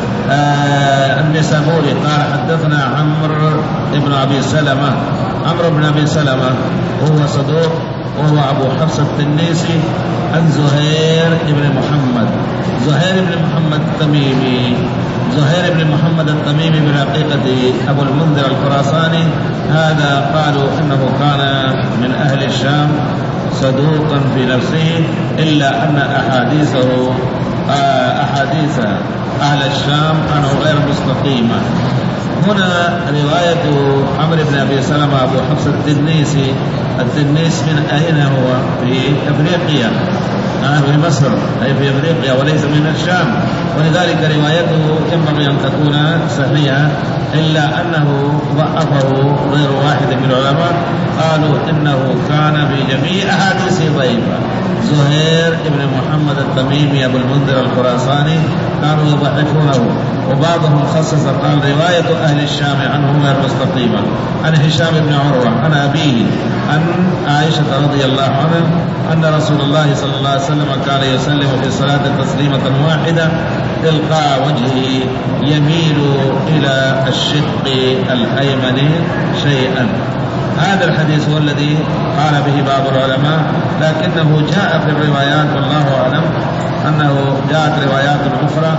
آه النيسابوري قال حدثنا عمرو بن أبي سلمة. عمرو بن أبي سلمة وهو صدوق وهو أبو حفص التنيسي عن زهير بن محمد. زهير بن محمد التميمي. زهير بن محمد التميمي بالحقيقة أبو المنذر الخراساني. هذا قالوا إنه كان من أهل الشام صدوقا في نفسه، إلا أن أحاديثه أحاديث أهل الشام كانوا غير مستقيمة. هنا رواية عمرو بن أبي سلمة أبو حفص التنيسي. التنيس من أين هو؟ في أفريقيا، في مصر أي في أفريقيا وليس من الشام، ولذلك روايته ينبغي أن تكون صحيحة، إلا أنه ضعفه غير واحد من العلماء قالوا إنه كان في جميع أحاديثه ضعيفة. زهير بن محمد التميمي أبو المنذر الخراساني كانوا يضعفونه، وبعضهم خصص قال رواية أهل الشام عنهم غير مستقيمة. عن هشام بن عروة عن أبيه عن عائشة رضي الله عنها أن رسول الله صلى الله عليه وسلم كان يسلم في الصلاة تسليمة واحدة تلقاء وجهه يميل إلى الشق الأيمن شيئا. هذا الحديث هو الذي قال به بعض العلماء، لكنه جاء في الروايات والله أعلم أنه جاءت روايات أخرى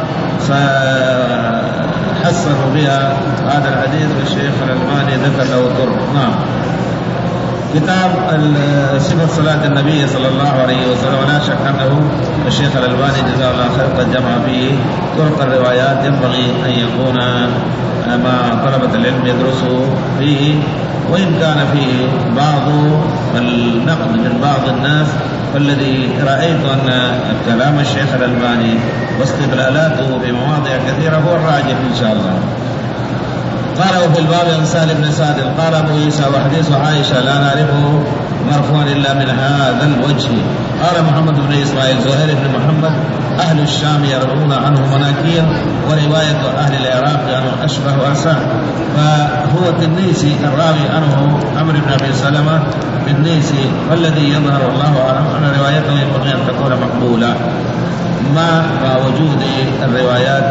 حسنوا بها هذا الحديث، والشيخ الألباني ذكر له طرق. نعم. كتاب صفة صلاة النبي صلى الله عليه وسلم، لا شك أنه الشيخ الألباني جزاه الله خير قد جمع فيه طرق الروايات ينبغي أن يكون ما طلبة العلم يدرسوا فيه، وإن كان فيه بعض النقد من بعض الناس، فالذي رأيت أن كلام الشيخ الألباني واستدلالاته في مواضع كثيرة هو الراجح إن شاء الله. قال وفي الباب عن سهل بن سعد قال أبو عيسى وحديث عائشة لا نعرفه مرفوعا إلا من هذا الوجه. قال محمد بن إسماعيل زهير بن محمد أهل الشام يروون عنه مناكير، ورواية أهل العراق عنه أشبه وأساء، فهو التنيسي الراوي عنه عمرو بن أبي سلمة بالنيسي، والذي يظهر الله أعلم أن روايته ينبغي أن تكون مقبولة مع وجود الروايات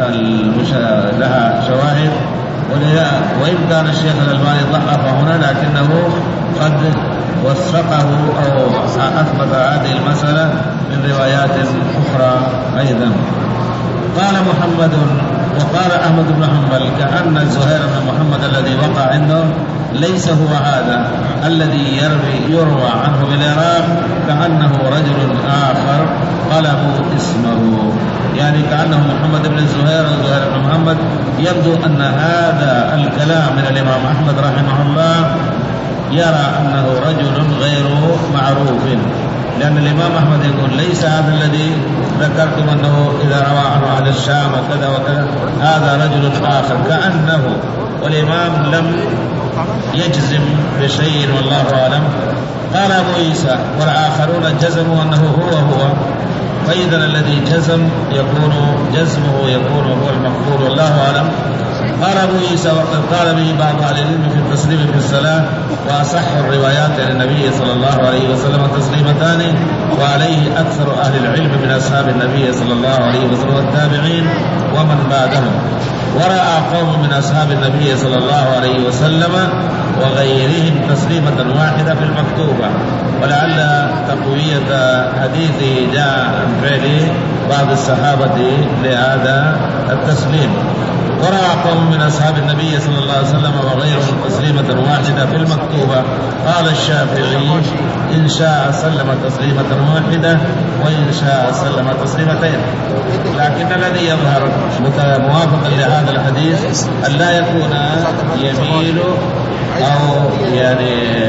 لها شواهد، وإن كان الشيخ الألباني ضعف هنا لكنه قد وثقه أو أثبت هذه المسألة من روايات أخرى أيضا. قال محمد وقال أحمد بن حنبل كأن زهير بن محمد الذي وقع عنده ليس هو هذا الذي يروي يروى عنه بالعراق، كأنه رجل آخر قلبوا اسمه، يعني كأنه محمد بن زهير وزهير بن محمد. يبدو أن هذا الكلام من الإمام أحمد رحمه الله يرى أنه رجل غير معروف، لأن الإمام أحمد يقول ليس هذا الذي ذكرتم أنه إذا روى عنه أهل الشام وكذا وكذا، هذا رجل آخر كأنه، والإمام لم يجزم بشيء والله أعلم. قال أبو عيسى والآخرون جزموا أنه هو هو، فإذا الذي جزم يكون جزمه يكون هو المقبول والله أعلم. قال أبو عيسى وقد قال به بعض أهل العلم في التسليم في الصلاة، وأصح الروايات للنبي صلى الله عليه وسلم تسليمتان، وعليه أكثر أهل العلم من أصحاب النبي صلى الله عليه وسلم والتابعين ومن بعدهم. ورأى قوم من أصحاب النبي صلى الله عليه وسلم وغيرهم تسليمة واحدة في المكتوبة، ولعل تقوية حديثه جاء عن فعل بعض الصحابة لهذا التسليم. ورأى قوم من أصحاب النبي صلى الله عليه وسلم وغيرهم تسليمة واحدة في المكتوبة. قال الشافعي إن شاء سلم تسليمة واحدة وإن شاء سلم تسليمتين، لكن الذي يظهر موافقا لهذا الحديث أن لا يكون يميل أو يعني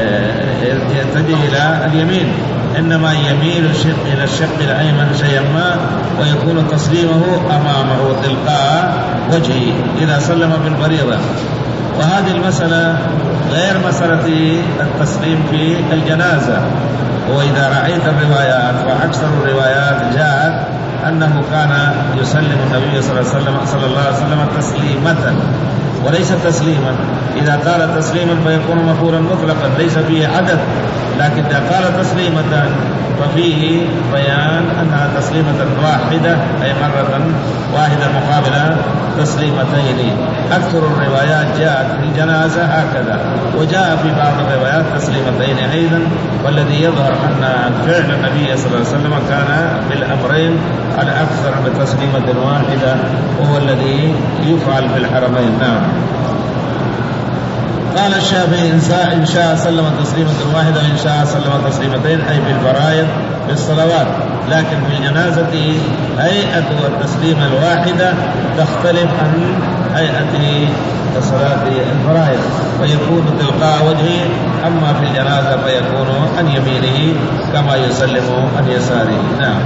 يتجه إلى اليمين، إنما يميل الشق إلى الشق الأيمن شيئا ما، ويكون تسليمه أمامه تلقاء وجهه إذا سلم بالفريضة. وهذه المسألة غير مسألة التسليم في الجنازة، وإذا رأيت الروايات وأكثر الروايات جاءت أنه كان يسلم النبي صلى الله عليه وسلم, صلى الله عليه وسلم تسليمة وليس تسليما. إذا قال تسليما فيكون مفعولا مطلقا ليس فيه عدد، لكن إذا قال تسليمة ففيه بيان أنها تسليمة واحدة، أي مرة واحدة مقابلة تسليمتين. أكثر الروايات جاءت في الجنازة هكذا، وجاء في بعض الروايات تسليمتين أيضا، والذي يظهر أن فعل النبي صلى الله عليه وسلم كان بالأمرين على أكثر بتسليمة واحدة، وهو الذي يفعل في الحرمين. نعم. قال الشافعي إن شاء سلم تسليمة واحدة وإن شاء سلم تسليمتين، أي في الفرائض في الصلوات، لكن في الجنازة هيئة التسليمة الواحدة تختلف عن هيئة صلاة الفرائض، ويكون تلقاء وجهه، أما في الجنازة فيكون عن يمينه كما يسلم عن يساره. نعم.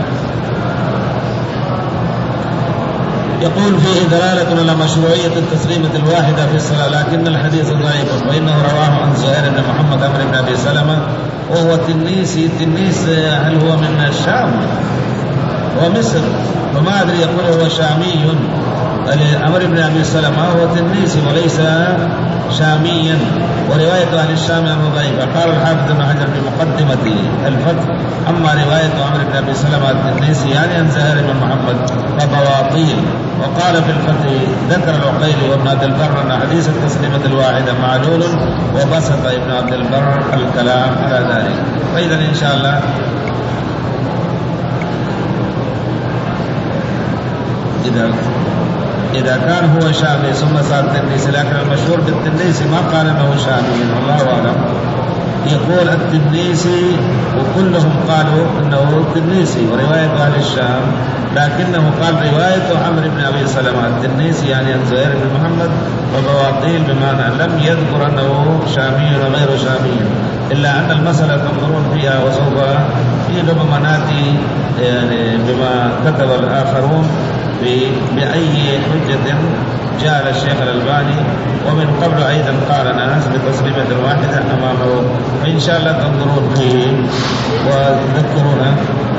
يقول فيه دلالة على مشروعية التسليمة الواحدة في الصلاة، لكن الحديث ضعيف، وإنه رواه عن زهير بن محمد عمرو بن أبي سلمة وهو تنيسي. تنيس هل هو من الشام؟ ومصر، وما أدري يقول هو شامي. عمرو بن أبي سلمة هو تنيسي وليس شاميا، ورواية عن الشام ضعيفة. قال الحافظ بن حجر في مقدمة الفتح: أما رواية عمرو بن أبي سلمة التنيسي يعني عن زهير بن محمد فبواطيل. وقال في الفتح: ذكر العقيلي وابن عبد البر أن حديث التسليمة الواحدة معلول، وبسط ابن عبد البر الكلام على ذلك. فإذا إن شاء الله إذا إذا كان هو شامي ثم صار تنيسي، لكن المشهور بالتنيسي ما قال أنه شامي، والله أعلم. يقول التنيسي وكلهم قالوا أنه تنيسي ورواية أهل الشام، لكنه قال رواية عمرو بن أبي سلمة التنيسي يعني عن زهير بن محمد وبواطيل، بمعنى لم يذكر أنه شامي وغير شامي، إلا أن المسألة تنظرون فيها وسوف في ربما ناتي يعني بما كتب الآخرون بأي حجة جاء الشيخ الألباني، ومن قبل أيضا قال ناس بتسليمة واحدة أمامه، فإن شاء الله تنظرون فيه وتذكرونه.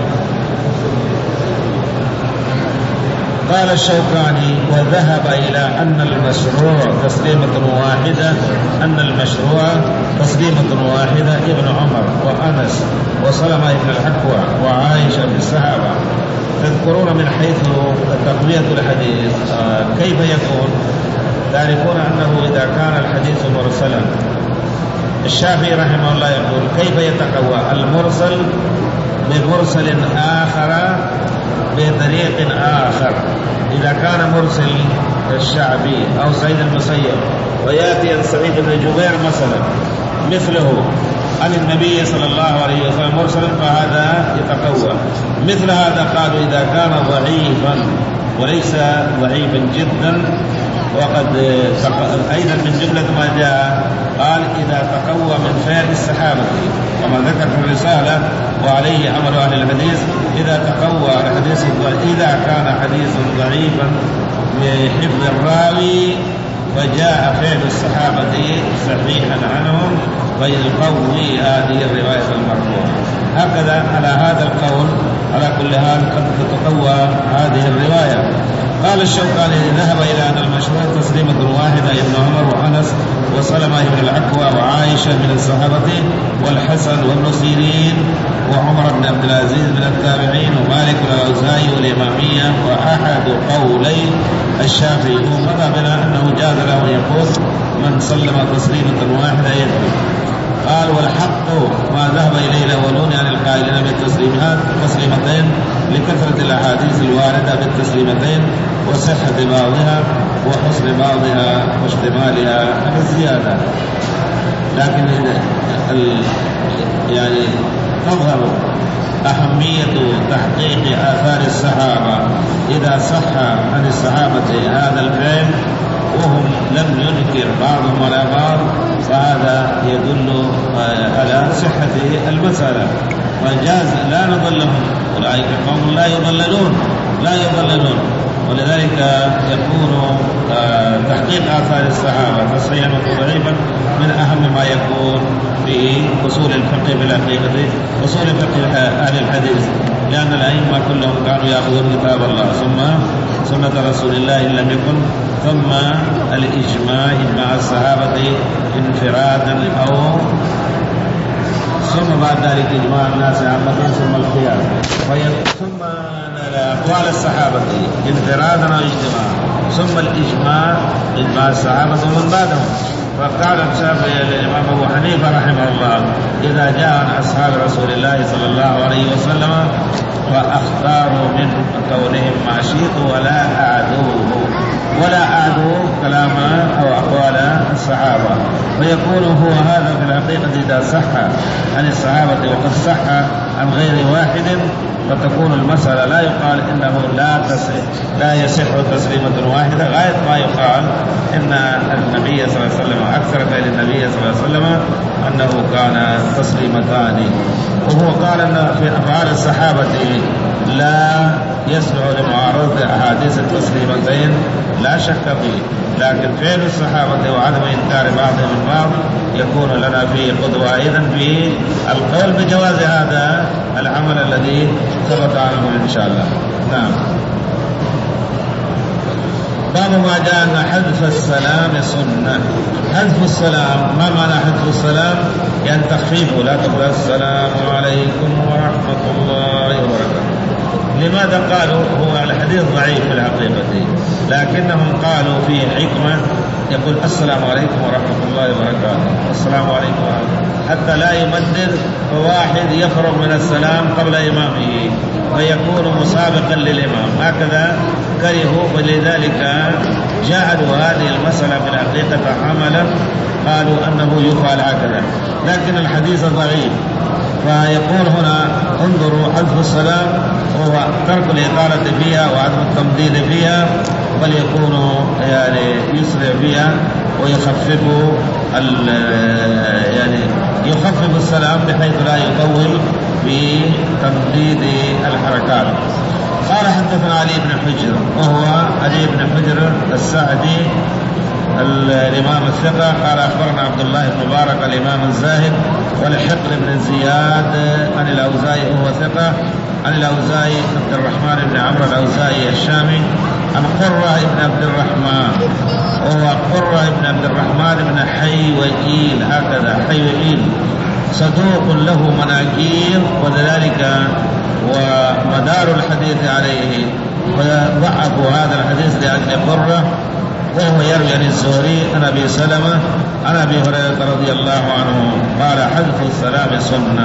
قال الشوكاني: وذهب إلى أن المشروع تسليمة واحدة أن المشروع تسليمة واحدة ابن عمر وأنس وسلمة بن الأكوع وعائشة بالصحابة. تذكرون من حيث تقوية الحديث آه كيف يكون؟ تعرفون أنه إذا كان الحديث مرسلا، الشافعي رحمه الله يقول: كيف يتقوى المرسل بمرسل آخر بطريق آخر؟ إذا كان مرسل الشعبي أو سعيد المسيب ويأتي عن سعيد بن جبير مثلا مثله عن النبي صلى الله عليه وسلم مرسلا، فهذا يتقوى. مثل هذا قالوا إذا كان ضعيفا وليس ضعيفا جدا، وقد أيضا من جملة ما جاء قال إذا تقوى من فعل الصحابة، كما ذكر في الرسالة وعليه عمل أهل الحديث: إذا تقوى الحديث إذا كان حديث ضعيفا بحفظ الراوي فجاء فعل الصحابة صحيحا عنهم فيقوي هذه الرواية المرفوعة. هكذا على هذا القول على كل حال قد تتقوى هذه الرواية. قال الشوكاني: ذهب إلى أن المشروع تسليمة واحدة ابن عمر وأنس وسلمة بن الأكوع وعائشة من الصحابة والحسن وابن سيرين وعمر بن عبد العزيز من التابعين ومالك والأوزاعي والإمامية. وأحد قولي الشافعي مضى بنا أنه جاز له أن يقول من سلم تسليمة واحدة يكفي. قال: والحق ما ذهب إليه الأولون عن القائلين بالتسليمات تسليمتين لكثرة الأحاديث الواردة بالتسليمتين وصحة بعضها وحسن بعضها واشتمالها على الزيادة. لكن يعني تظهر أهمية تحقيق آثار الصحابة إذا صح عن الصحابة هذا الفعل وهم لم ينكر بعضهم على بعض، فهذا يدل على صحة المسألة. فجاز لا نضلهم، أولئك قوم لا يضللون لا يضللون ولذلك يكون تحقيق آثار الصحابة تصحيحا وتضعيفا من أهم ما يكون في أصول الفقه بالحقيقة، أصول الفقه أهل الحديث، لأن الأئمة كلهم كانوا يأخذون كتاب الله ثم سنة رسول الله إن لم يكن، ثم الإجماع إجماع الصحابة انفرادا أو ثم بعد ذلك إجماع الناس عامة ثم القياس، ثم أقوال الصحابة انفرادا أو اجتماعا، ثم الإجماع إجماع الصحابة ومن بعدهم. فقال الشافعي الإمام أبو حنيفة رحمه الله: إذا جاء عن أصحاب رسول الله صلى الله عليه وسلم فأختاروا من كونهم ما شئت ولا أعدوه ولا أعدوا كلام أو أقوال الصحابة، فيكون هو هذا في الحقيقة إذا صح عن الصحابة وقد صح عن غير واحد، فتكون المسألة لا يقال إنه لا تصح لا يصح تسليمة واحدة، غاية ما يقال إن النبي صلى الله عليه وسلم أكثر فعل النبي صلى الله عليه وسلم أنه كان تسليمتان. وهو قال أن في أفعال الصحابة لا يصلح لمعارضة أحاديث التسليمتين لا شك فيه، لكن فعل الصحابة وعدم إنكار بعضهم البعض يكون لنا فيه قدوة أيضا في القول بجواز هذا العمل الذي ثبت عنه إن شاء الله. نعم. باب ما جاء أن حذف السلام سنة. حذف السلام، ما معنى حذف السلام؟ يعني تخفيفه، لا تقول السلام عليكم ورحمة الله وبركاته. لماذا قالوا؟ هو الحديث ضعيف في الحقيقة، لكنهم قالوا فيه حكمة، يقول السلام عليكم ورحمة الله وبركاته، السلام عليكم ورحمة الله، حتى لا يمدد فواحد يفرغ من السلام قبل إمامه فيكون مسابقا للإمام، هكذا كرهوا، ولذلك جعلوا هذه المسألة في الحقيقة عملا، قالوا أنه يفعل هكذا، لكن الحديث ضعيف. فيقول هنا انظروا حذف السلام هو ترك الإطالة فيها وعدم التمديد فيها، بل يكون يعني يسرع فيها ويخفف يعني يخفف السلام بحيث لا يطول بتمديد الحركات. قال حدثنا علي بن حجر، وهو علي بن حجر السعدي الإمام الثقة، قال أخبرنا عبد الله بن مبارك الإمام الزاهد، والحقر بن زياد عن الأوزاعي وهو ثقة، عن الأوزاعي عبد الرحمن بن عمرو الأوزاعي الشامي، عن قرة بن عبد الرحمن وهو قرة بن عبد الرحمن بن حيوئيل، هكذا حيوئيل، صدوق له مناكير، وذلك ومدار الحديث عليه، وضعفوا هذا الحديث لأجل قرة، وهو يروي عن الزهري عن أبي سلمة عن أبي هريرة رضي الله عنه قال حذف السلام سنة.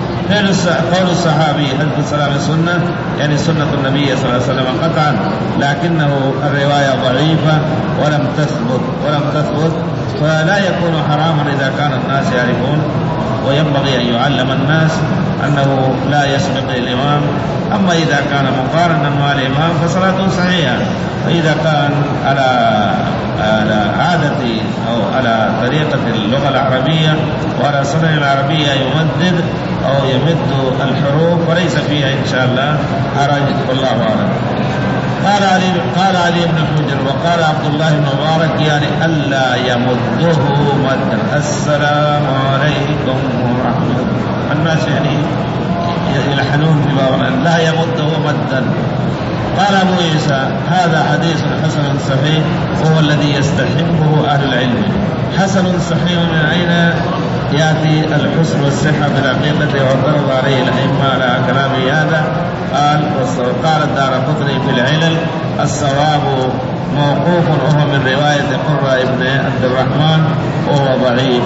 قول الصحابي حذف السلام سنة يعني سنة النبي صلى الله عليه وسلم قطعا، لكنه الرواية ضعيفة ولم تثبت ولم تثبت فلا يكون حراما إذا كان الناس يعرفون، وينبغي أن يعلم الناس أنه لا يسبق الإمام. أما إذا كان مقارنا مع الإمام فصلاته صحيحة، فإذا كان على على عادة أو على طريقة اللغة العربية وعلى سنن العربية يمدد أو يمد الحروف فليس فيها إن شاء الله حرج، والله أعلم. قال علي قال علي بن حجر وقال عبد الله بن مبارك يعني ألا يمده مدا، السلام عليكم ورحمة الله، الناس يعني يلحنون في باب لا يمده مدا. قال أبو عيسى هذا حديث حسن صحيح، وهو الذي يستحبه أهل العلم. حسن صحيح من أين يأتي الحسن والصحة في الحقيقة؟ واعترض عليه الأئمة على كلامه هذا. قال قال الدارقطني في العلل الصواب موقوف، وهو من رواية قرة بن عبد الرحمن وهو ضعيف.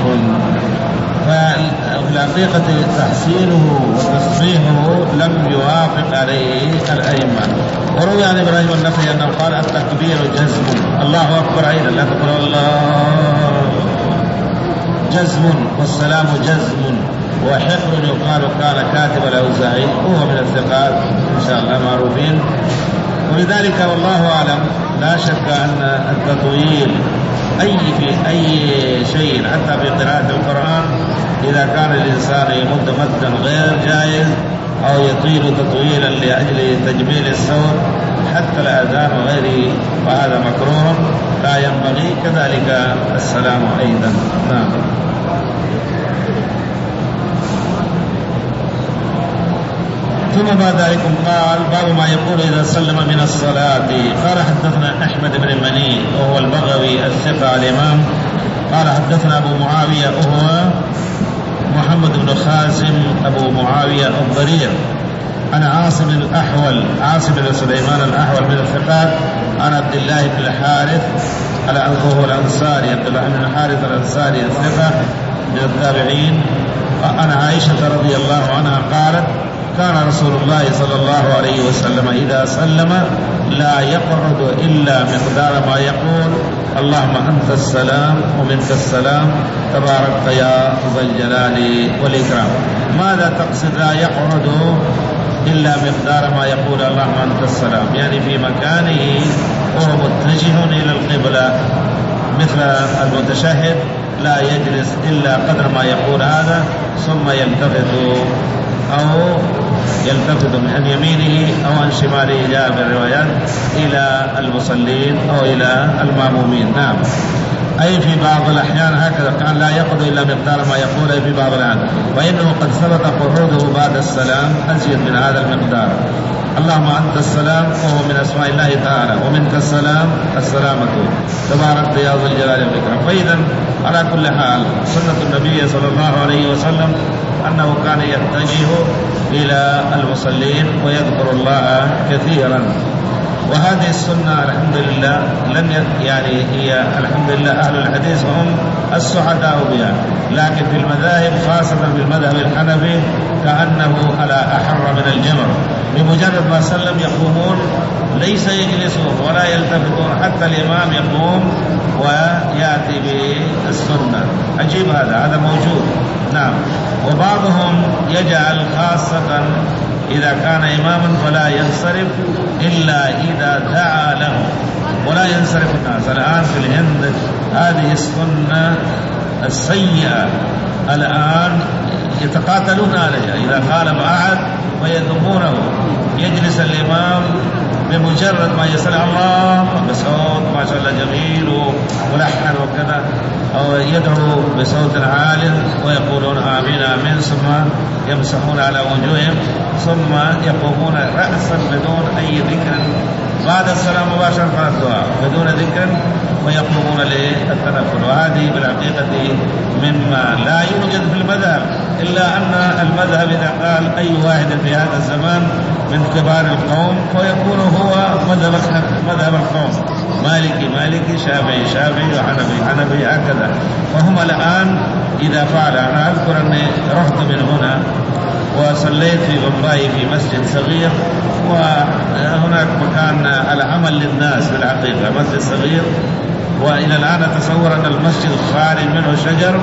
ففي الحقيقة تحسينه وتصحيحه لم يوافق عليه الأئمة. وروي عن إبراهيم النخعي أنه قال التكبير جزم، الله أكبر أيضا لا تقول الله جزم، والسلام جزم. وحقر يقال كان كاتب الأوزاعي، هو من الثقات إن شاء الله معروفين. ولذلك والله أعلم لا شك أن التطويل أي في أي شيء حتى في قراءة القرآن إذا كان الإنسان يمد مدا غير جائز أو يطيل تطويلا لأجل تجميل الصوت حتى الأذان وغيره وهذا مكروه لا ينبغي، كذلك السلام أيضا. نعم. ثم بعد ذلك قال باب ما يقول إذا سلم من الصلاة. قال حدثنا أحمد بن مني وهو البغوي الثقة الإمام، قال حدثنا أبو معاوية وهو محمد بن خازم أبو معاوية الضرير، عن عاصم الأحول عاصم بن سليمان الأحول من الثقات، عن عبد الله بن الحارث وهو الأنصاري، عبد الله بن الحارث الأنصاري الثقة من التابعين، عن عائشة رضي الله عنها قالت كان رسول الله صلى الله عليه وسلم إذا سلم لا يقعد إلا مقدار ما يقول اللهم أنت السلام ومنك السلام تبارك يا ذا الجلال والإكرام. ماذا تقصد لا يقعد إلا مقدار ما يقول اللهم أنت السلام؟ يعني في مكانه وهو متجه إلى القبلة مثل المتشهد لا يجلس إلا قدر ما يقول هذا ثم يلتفت أو يلتفت عن يمينه أو عن شماله جاء في الروايات إلى المصلين أو إلى المأمومين. نعم، أي في بعض الأحيان هكذا كان لا يقعد إلا مقدار ما يقول في بعض الأحيان، وإنه قد ثبت قعوده بعد السلام أزيد من هذا المقدار. اللهم أنت السلام وهو من أسماء الله تعالى، ومنك السلام السلامة تبارك يا ذو الجلال والإكرام. فإذا على كل حال سنة النبي صلى الله عليه وسلم أنه كان يتجه إلى المصلين ويذكر الله كثيرا، وهذه السنة الحمد لله لم يعني هي الحمد لله أهل الحديث هم السعداء بها، لكن في المذاهب خاصة في المذهب الحنفي كأنه على أحر من الجمر، بمجرد ما سلم يقومون ليس يجلسون ولا يلتفتون حتى الإمام يقوم ويأتي بالسنة. عجيب هذا هذا موجود. نعم، وبعضهم يجعل خاصة إذا كان إماما فلا ينصرف إلا إذا دعا له، ولا ينصرف الناس. الآن في الهند هذه السنة السيئة الآن يتقاتلون عليها، إذا خالف أحد فيذمونه، يجلس الإمام بمجرد ما يسأل الله بصوت ما شاء الله جميل ولحن وكذا، أو يدعو بصوت عال ويقولون آمين آمين، ثم يمسحون على وجوههم، ثم يقومون رأسا بدون أي ذكر بعد السلام مباشرة على الدعاء بدون ذكر، ويقومون للتنفل. وهذه بالحقيقة مما لا يوجد في المذهب، إلا أن المذهب إذا قال أي واحد في هذا الزمان من كبار القوم فيكون هو مذهب مذهب القوم، مالكي مالكي، شافعي شافعي، وحنفي حنفي، هكذا. وهم الآن إذا فعل، أنا أذكر أني رحت من هنا وصليت في بمباي في مسجد صغير، وهناك مكان العمل للناس في الحقيقة، مسجد صغير، وإلى الآن أتصور أن المسجد خارج منه شجر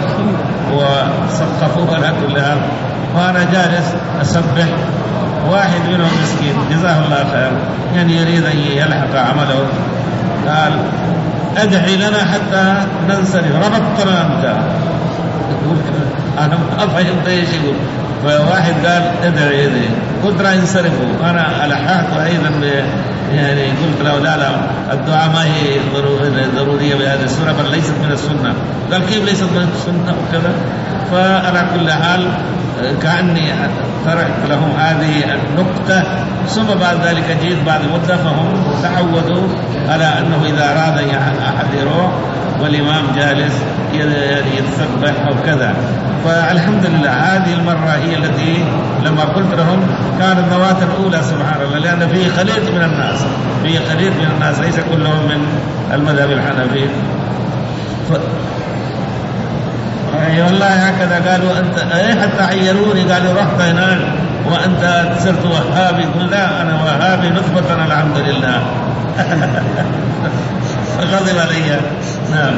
وسقفوه على كل هذا، وأنا جالس أسبح، واحد منهم مسكين جزاه الله خير يعني يريد أن يلحق عمله، قال أدعي لنا حتى ننصرف، ربطنا أنت. أنا ما فهمت إيش يقول، فواحد قال ادعي ادعي، قلت لا ينصرفوا، أنا ألحقت أيضا يعني قلت له لا لا الدعاء ما هي ضرورية بهذه السنة بل ليست من السنة. قال كيف ليست من السنة وكذا. فعلى كل حال كأني تركت لهم هذه النقطة، ثم بعد ذلك جيت بعد مدة فهم تعودوا على أنه إذا أراد أحد يروح والإمام جالس يتسبح أو كذا. فالحمد لله هذه المرة هي التي لما قلت لهم كانت النواة الأولى سبحان الله، لأن فيه خليط من الناس، فيه خليط من الناس ليس كلهم من المذهب الحنفي. ف... أي والله هكذا قالوا أنت أي حتى عيروني، قالوا رحت هناك وأنت صرت وهابي، قل لا أنا وهابي نثبت الحمد لله. فغضب علي. نعم،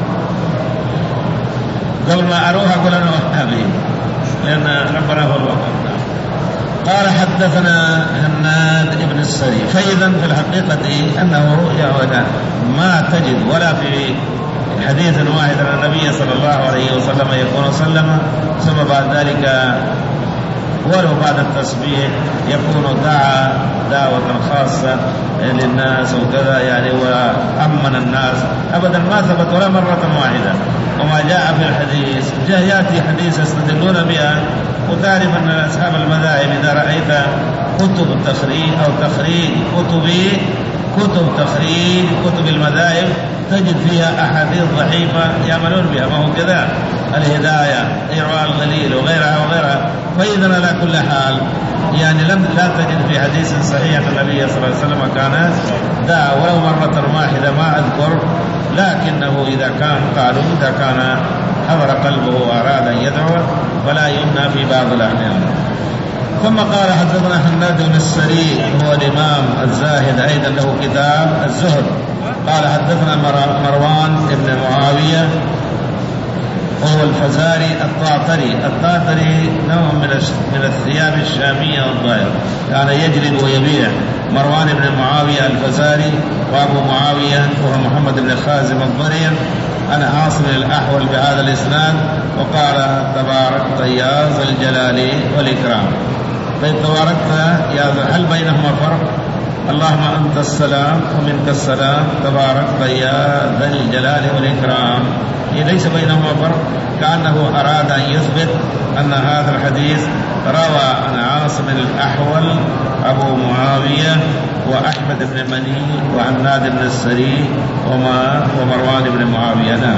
قبل ما أروح أقول أنا وهابي لأن ربنا هو الوهاب. قال حدثنا هناد ابن السري. فإذا في الحقيقة أنه يا ما تجد ولا في حديث واحد عن النبي صلى الله عليه وسلم يكون سلم ثم بعد ذلك ولو بعد التسبيح يكون دعا دعوة خاصة للناس وكذا يعني وأمن الناس، أبدا ما ثبت ولا مرة واحدة. وما جاء في الحديث جاء يأتي حديث يستدلون بها، وتعرف أن أصحاب المذاهب إذا رأيت كتب التخريج أو تخريج كتب كتب تخريج كتب المذاهب تجد فيها أحاديث ضعيفة يعملون بها، ما هو كذا الهداية إرواء الغليل وغيرها وغيرها. فإذا على كل حال يعني لم لا تجد في حديث صحيح النبي صلى الله عليه وسلم كان دعا ولو مرة واحدة ما أذكر، لكنه إذا كان قالوا إذا كان حضر قلبه وأراد أن يدعو فلا يمنع في بعض الأحيان. ثم قال حدثنا هناد بن السري هو الإمام الزاهد أيضا له كتاب الزهد. قال حدثنا مروان بن معاوية وهو الفزاري الطاطري. الطاطري نوع من من الثياب الشامية والظاهر، كان يجلد ويبيع. مروان بن معاوية الفزاري، وأبو معاوية وهو محمد بن خازم الضرير. أنا عاصم الأحول بهذا الإسناد. وقال تبارك يا ذا الجلال والإكرام. طيب تباركت يا ذا، هل بينهما فرق؟ اللهم أنت السلام ومنك السلام تباركت يا ذا الجلال والإكرام، ليس بينهما فرق. كأنه أراد أن يثبت أن هذا الحديث روى عن عاصم الأحول أبو معاوية وأحمد بن مني وعناد بن السري وما ومروان بن معاوية. نعم.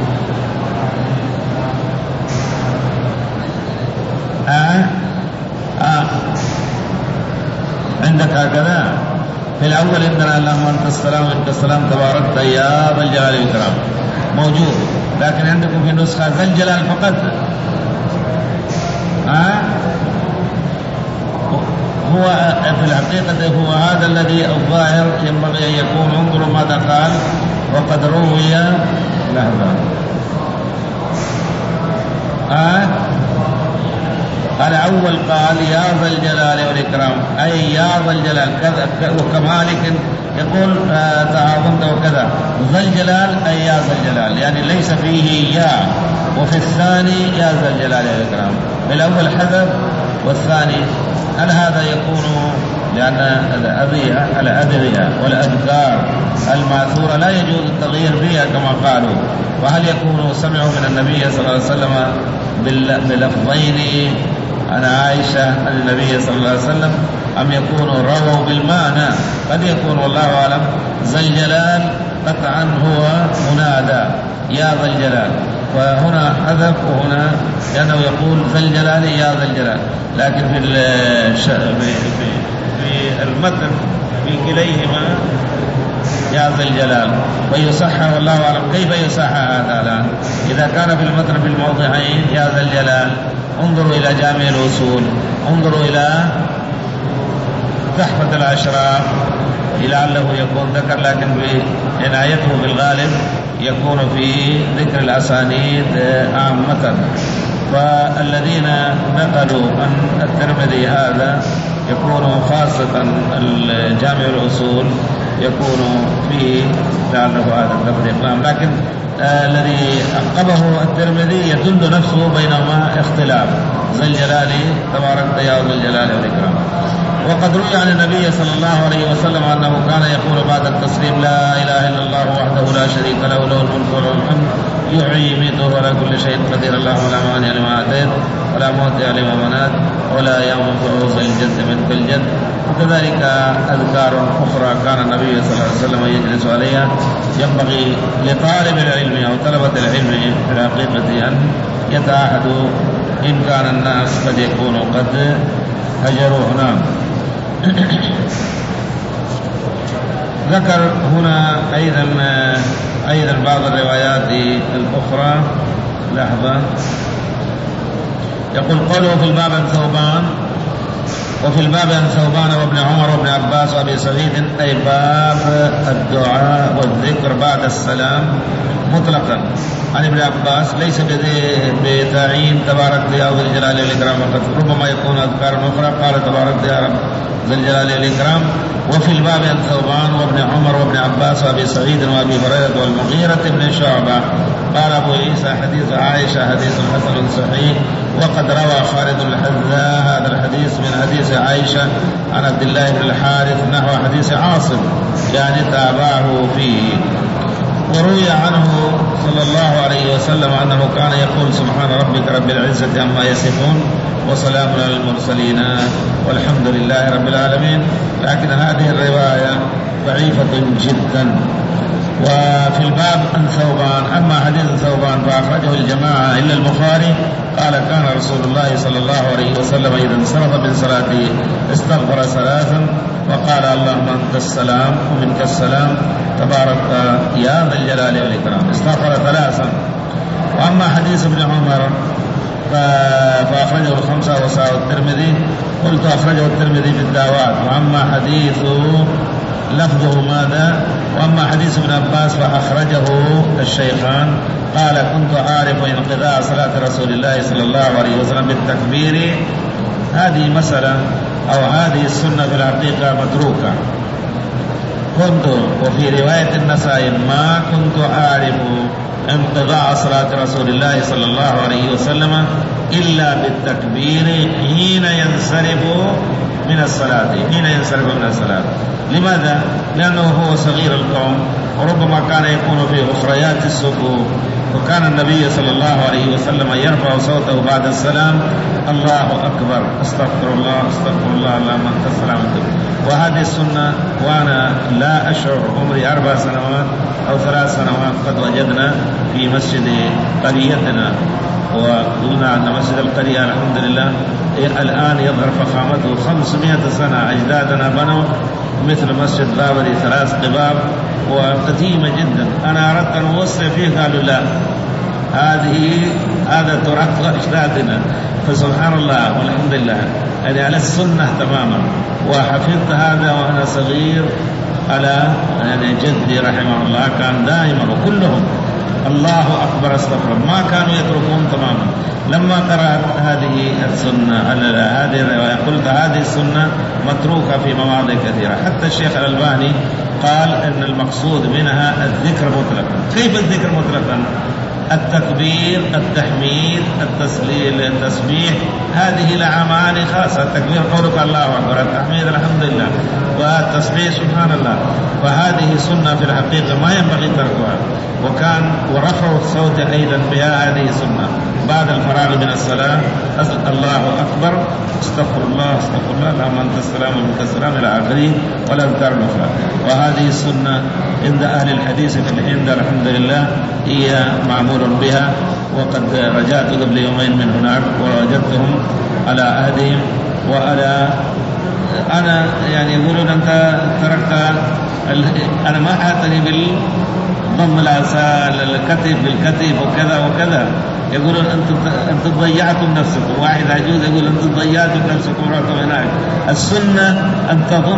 آه. آه. عندك هكذا في الأول عندنا اللهم أنت السلام وأنت السلام تباركت يا ذا الجلال والإكرام موجود، لكن عندكم في نسخة ذا الجلال فقط. آه؟ هو في الحقيقة هو هذا الذي الظاهر ينبغي أن يكون. انظروا ماذا قال: وقد روي لحظة آه؟ الأول قال يا ذا الجلال والإكرام، أي يا ذا الجلال كذا، وكمالك يقول آه تعاظمت وكذا. ذا الجلال أي يا ذا الجلال، يعني ليس فيه يا، وفي الثاني يا ذا الجلال والإكرام. الأول حذف والثاني. هل هذا يكون لأن الأدعية الأدعية والأذكار الماثورة لا يجوز التغيير فيها كما قالوا؟ وهل يكون سمعوا من النبي صلى الله عليه وسلم بلفظين عن عائشة عن النبي صلى الله عليه وسلم، أم يكونوا رووا بالمعنى؟ قد يكون والله أعلم. ذا الجلال قطعا هو منادى يا ذا الجلال، وهنا حذف وهنا لأنه يقول ذا الجلال يا ذا الجلال، لكن في في المتن في كليهما يا ذا الجلال. ويصحح والله أعلم. كيف يصحح هذا الآن إذا كان في المتن في الموضعين يا ذا الجلال؟ انظروا إلى جامع الأصول، انظروا إلى تحفة الأشراف، لعله يكون ذكر، لكن بعنايته بالغالب يكون في ذكر الأسانيد عامة. فالذين نقلوا عن الترمذي هذا يكون خاصة الجامع الأصول يكون فيه لعله هذا التفريق. نعم. لكن آه الذي عقبه الترمذي يدل نفسه بينهما اختلاف. ذا الجلال تبارك يا ذا الجلال والإكرام. وقد روي عن النبي صلى الله عليه وسلم أنه كان يقول بعد التسليم لا إله إلا الله وحده لا شريك له له الملك وله الحمد يحيي ويميت وهو على كل شيء قدير اللهم لا مانع لما أعطيت ولا معطي لما منعت ولا ينفع ذا الجد منك الجد. وكذلك أذكار أخرى كان النبي صلى الله عليه وسلم يجلس عليها. ينبغي لطالب العلم أو طلبة العلم في الحقيقة أن يتعاهدوا إن كان الناس قد يكونوا قد هجروه. نعم. ذكر هنا أيضا أيضا بعض الروايات الأخرى. لحظة. يقول قوله في الباب عن ثوبان، وفي الباب عن ثوبان وابن عمر وابن عباس وابي سعيد، أي باب الدعاء والذكر بعد السلام مطلقا. عن ابن عباس ليس بتعيين تبارك يا ذا الجلال والإكرام فقط، ربما يكون أذكار أخرى قال تبارك يا رب ذا الجلال والإكرام. وفي الباب عن ثوبان وابن عمر وابن عباس وابي سعيد وابي هريرة والمغيرة بن شعبة. قال أبو عيسى حديث عائشة حديث حسن صحيح. وقد روى خالد الحذاء هذا الحديث من حديث عائشة عن عبد الله بن الحارث نحو حديث عاصم، يعني تابعه فيه. وروي عنه صلى الله عليه وسلم أنه كان يقول سبحان ربك رب العزة عما يصفون وسلام على المرسلين والحمد لله رب العالمين. لكن هذه الرواية ضعيفة جدا. وفي الباب عن ثوبان، أما حديث ثوبان فأخرجه الجماعة إلا البخاري. قال كان رسول الله صلى الله عليه وسلم إذا انصرف من صلاته استغفر ثلاثا وقال اللهم أنت السلام ومنك السلام تبارك يا ذا الجلال والإكرام، استغفر ثلاثا. وأما حديث ابن عمر فأخرجه الخمسة وساء الترمذي، قلت أخرجه الترمذي في الدعوات. وأما حديث لفظه ماذا؟ وأما حديث ابن عباس فأخرجه الشيخان. قال كنت أعرف انقضاء صلاة رسول الله صلى الله عليه وسلم بالتكبير. هذه مسألة أو هذه السنة في الحقيقة متروكة. كنت وفي رواية النسائي ما كنت أعرف انقضاء صلاة رسول الله صلى الله عليه وسلم إلا بالتكبير حين ينصرف من الصلاة حين ينصرف من الصلاة. لماذا؟ لأنه هو صغير القوم، وربما كان يكون في أخريات الصفوف، وكان النبي صلى الله عليه وسلم يرفع صوته بعد السلام: الله أكبر، استغفر الله استغفر الله اللهم أنت السلام. وهذه السنة، وأنا لا أشعر عمري أربع سنوات أو ثلاث سنوات قد وجدنا في مسجد قريتنا، وقلنا أن مسجد القرية الحمد لله الآن يظهر فخامته، خمسمائة سنة أجدادنا بنوا مثل مسجد بابري ثلاث قباب وقديمة جدا. أنا أردت أن أوسع فيه، قالوا لا، هذه هذا تراث أجدادنا. فسبحان الله والحمد لله، يعني على السنة تماما. وحفظت هذا وأنا صغير على يعني جدي رحمه الله، كان دائما وكلهم الله أكبر استغفر، ما كانوا يتركون تماما. لما قرأت هذه السنة هذه الرواية قلت هذه السنة متروكة في مواضع كثيرة. حتى الشيخ الألباني قال أن المقصود منها الذكر مطلقا. كيف الذكر مطلقا؟ التكبير، التحميد، التسليل، التسبيح، هذه لها معاني خاصة. التكبير قولك الله أكبر، التحميد الحمد لله، والتسبيح سبحان الله. فهذه سنة في الحقيقة ما ينبغي تركها. وكان ورفع الصوت أيضا بها هذه سنة بعد الفراغ من الصلاة: الله أكبر، استغفر الله استغفر الله اللهم أنت السلام ومنك السلام إلى آخره، والأذكار الأخرى. وهذه السنة عند أهل الحديث في الهند الحمد لله هي معمول بها. وقد رجعت قبل يومين من هناك ووجدتهم على عهدهم وعلى أنا يعني يقولون أنت تركت، أنا ما أعتني بالضم العصا الكتف بالكتف وكذا وكذا. يقولون أنتم أنتم ضيعتم نفسكم. واحد عجوز يقول أنتم ضيعتم نفسكم ورحتم هناك. السنة أن تضم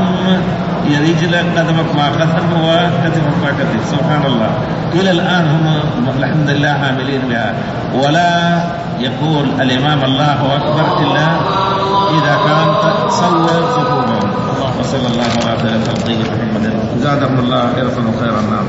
رجلك قدمك مع قدم وكتفك مع كتف. سبحان الله، إلى الآن هم الحمد لله عاملين بها. ولا يقول الإمام الله أكبر إلا إذا كان صور صفوفهم. وصلى الله على خير خلقه محمد، زادهم الله خيرا وخير النار.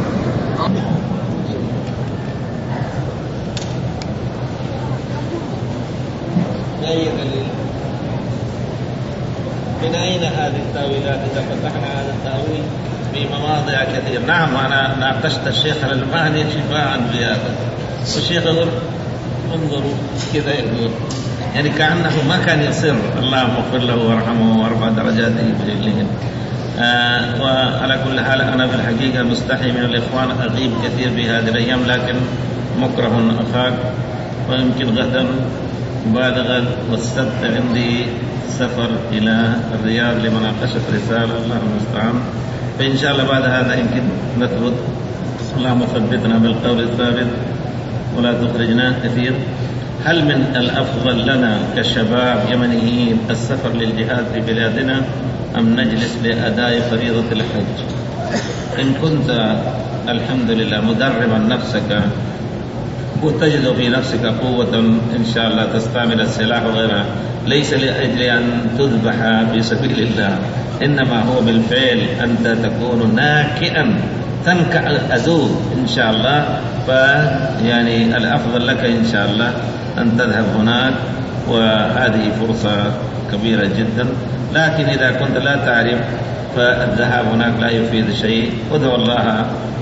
من أين هذه التأويلات؟ إذا فتحنا هذا التأويل في مواضع كثير. نعم، أنا ناقشت الشيخ الألباني شفاء بهذا، والشيخ يقول انظروا كذا، يقول يعني كأنه ما كان يصر. اللهم اغفر له وارحمه وارفع درجاته في عليين. آه وعلى كل حال أنا في الحقيقة مستحي من الإخوان، أغيب كثير في هذه الأيام، لكن مكره أخاك، ويمكن غدا بالغا. والسبت عندي سفر إلى الرياض لمناقشة رسالة، الله المستعان. فإن شاء الله بعد هذا يمكن نثبت. اللهم ثبتنا بالقول الثابت ولا تخرجنا كثير. هل من الأفضل لنا كشباب يمنيين السفر للجهاد في بلادنا أم نجلس لأداء فريضة الحج؟ إن كنت الحمد لله مدربا نفسك وتجد في نفسك قوة إن شاء الله تستعمل السلاح وغيرها، ليس لأجل أن تذبح في سبيل الله، إنما هو بالفعل أنت تكون ناكئا تنكع العدو إن شاء الله. فيعني الأفضل لك إن شاء الله أن تذهب هناك، وهذه فرصة كبيرة جدا. لكن إذا كنت لا تعرف فالذهاب هناك لا يفيد شيء. ادعو الله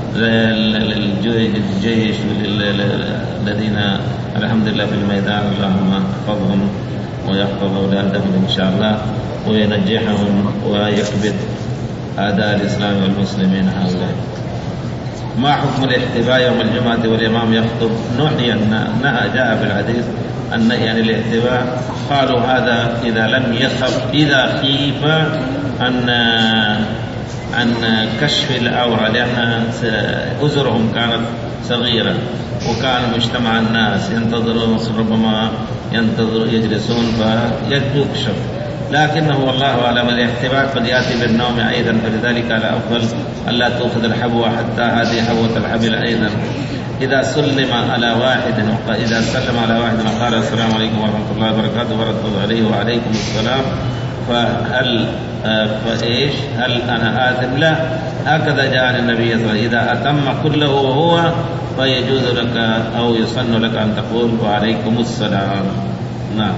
للجيش الذين الحمد لله في الميدان، اللهم احفظهم ويحفظ أولادهم إن شاء الله وينجحهم ويكبت أعداء الإسلام والمسلمين هؤلاء. ما حكم الاحتباء يوم الجمعة والإمام يخطب؟ نهي نهى جاء في الحديث أن يعني الاحتباء، قالوا هذا إذا لم يخف، إذا خيف أن عن كشف العورة، لأن أزرهم كانت صغيرة وكان مجتمع الناس ينتظرون، ربما ينتظر يجلسون فيكشف. لكنه والله أعلم الاحتباء قد يأتي بالنوم أيضا، فلذلك على أفضل ألا تأخذ الحبوة حتى هذه حبوة الحبل أيضا. إذا سلم على واحد إذا سلم على واحد وقال السلام عليكم ورحمة الله وبركاته ورد عليه وعليكم السلام، فهل فإيش هل أنا آثم؟ لا، هكذا جاء عن النبي صلى الله عليه وسلم. إذا أتم كله وهو فيجوز لك أو يسن لك أن تقول وعليكم السلام. نعم.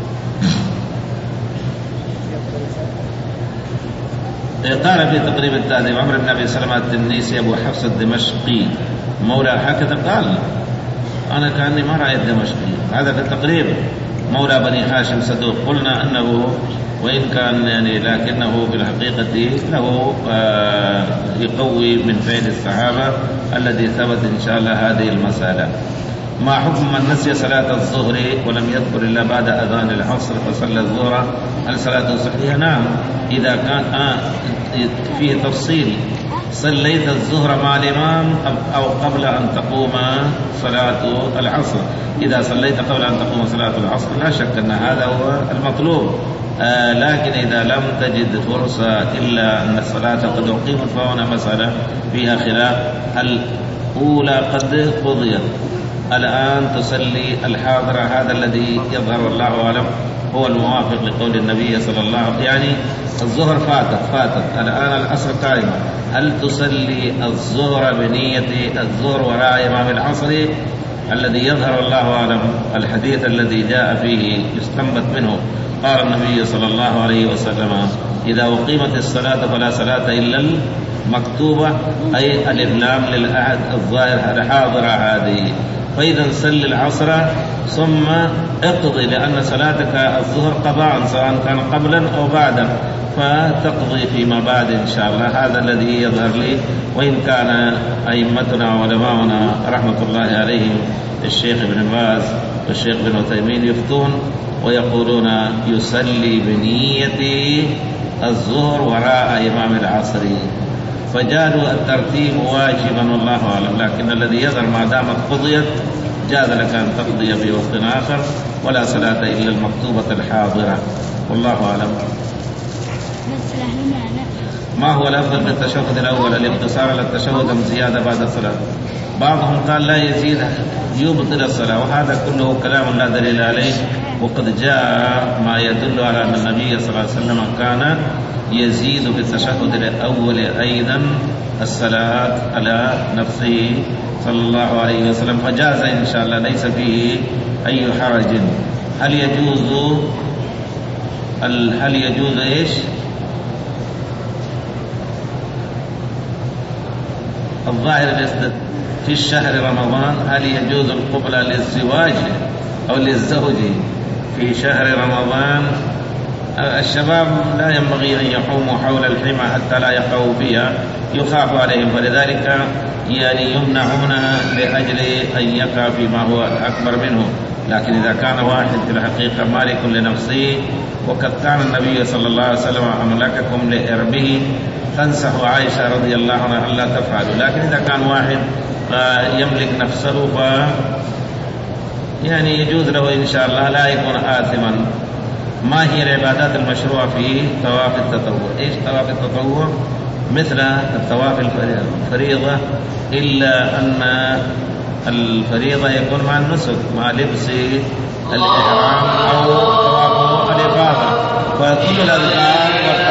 قال في تقريب التهذيب عمرو بن أبي سلمة التنيسي أبو حفص الدمشقي مولى هكذا قال، أنا كأني ما رأيت دمشقي، هذا في التقريب مولى بني هاشم صدوق. قلنا أنه وإن كان يعني لكنه في الحقيقة له آه يقوي من فعل الصحابة الذي ثبت إن شاء الله هذه المسألة. ما حكم من نسي صلاة الظهر ولم يذكر إلا بعد أذان العصر فصلى الظهر، هل صلاته صحيحة؟ نعم، إذا كان آه فيه تفصيل، صليت الظهر مع الإمام أو قبل أن تقوم صلاة العصر. إذا صليت قبل أن تقوم صلاة العصر لا شك أن هذا هو المطلوب، آه لكن إذا لم تجد فرصة إلا أن الصلاة قد أقيمت فهنا مسألة فيها خلاف. الأولى قد قضيت، الآن تصلي الحاضرة، هذا الذي يظهر والله أعلم هو الموافق لقول النبي صلى الله عليه وسلم. يعني الظهر فاتت فاتت الآن العصر قائمة، هل تصلي الظهر بنية الظهر وراء إمام العصر؟ الذي يظهر الله أعلم الحديث الذي جاء فيه يستنبط منه قال النبي صلى الله عليه وسلم إذا أقيمت الصلاة فلا صلاة إلا المكتوبة، أي الإمام للأحد الظاهر الحاضرة هذه. فإذا صل العصر ثم اقضي، لأن صلاتك الظهر قضاء سواء كان قبلا أو بعدا، فتقضي فيما بعد إن شاء الله. هذا الذي يظهر لي، وإن كان أئمتنا وعلماؤنا رحمة الله عليهم الشيخ ابن باز والشيخ ابن عثيمين يفتون ويقولون يصلي بنية الظهر وراء إمام العصر، فجعلوا الترتيب واجبا والله أعلم. لكن الذي يظهر ما دامت قضيت جاز لك أن تقضي في وقت آخر، ولا صلاة إلا المكتوبة الحاضرة والله أعلم. ما هو الأفضل في التشهد الأول، الاقتصار على التشهد أم زيادة بعد الصلاة؟ بعضهم قال لا يزيد يبطل الصلاة، وهذا كله كلام لا دليل عليه، وقد جاء ما يدل على أن النبي صلى الله عليه وسلم كان يزيد في التشهد الأول أيضا الصلاة على نفسه صلى الله عليه وسلم، فجاز إن شاء الله ليس فيه أي حرج. هل يجوز هل يجوز إيش الظاهر في الشهر رمضان، هل يجوز القبلة للزواج أو للزوج في شهر رمضان؟ الشباب لا ينبغي أن يحوموا حول الحمى حتى لا يقعوا فيها، يخاف عليهم، فلذلك يعني يمنعون لأجل أن يقع فيما هو أكبر منه. لكن إذا كان واحد في الحقيقة مالك لنفسه، وقد كان النبي صلى الله عليه وسلم أملككم لإربه، تنصح عائشة رضي الله عنها ألا تفعلوا. لكن إذا كان واحد يملك نفسه ف يعني يجوز له إن شاء الله لا يكون آثما. ما هي العبادات المشروعة في طواف التطوع؟ إيش طواف التطوع؟ مثل الطواف الفريضة، إلا أن الفريضة يكون مع النسك مع لبس الإحرام أو طواف الإفاضة، فكل الأذكار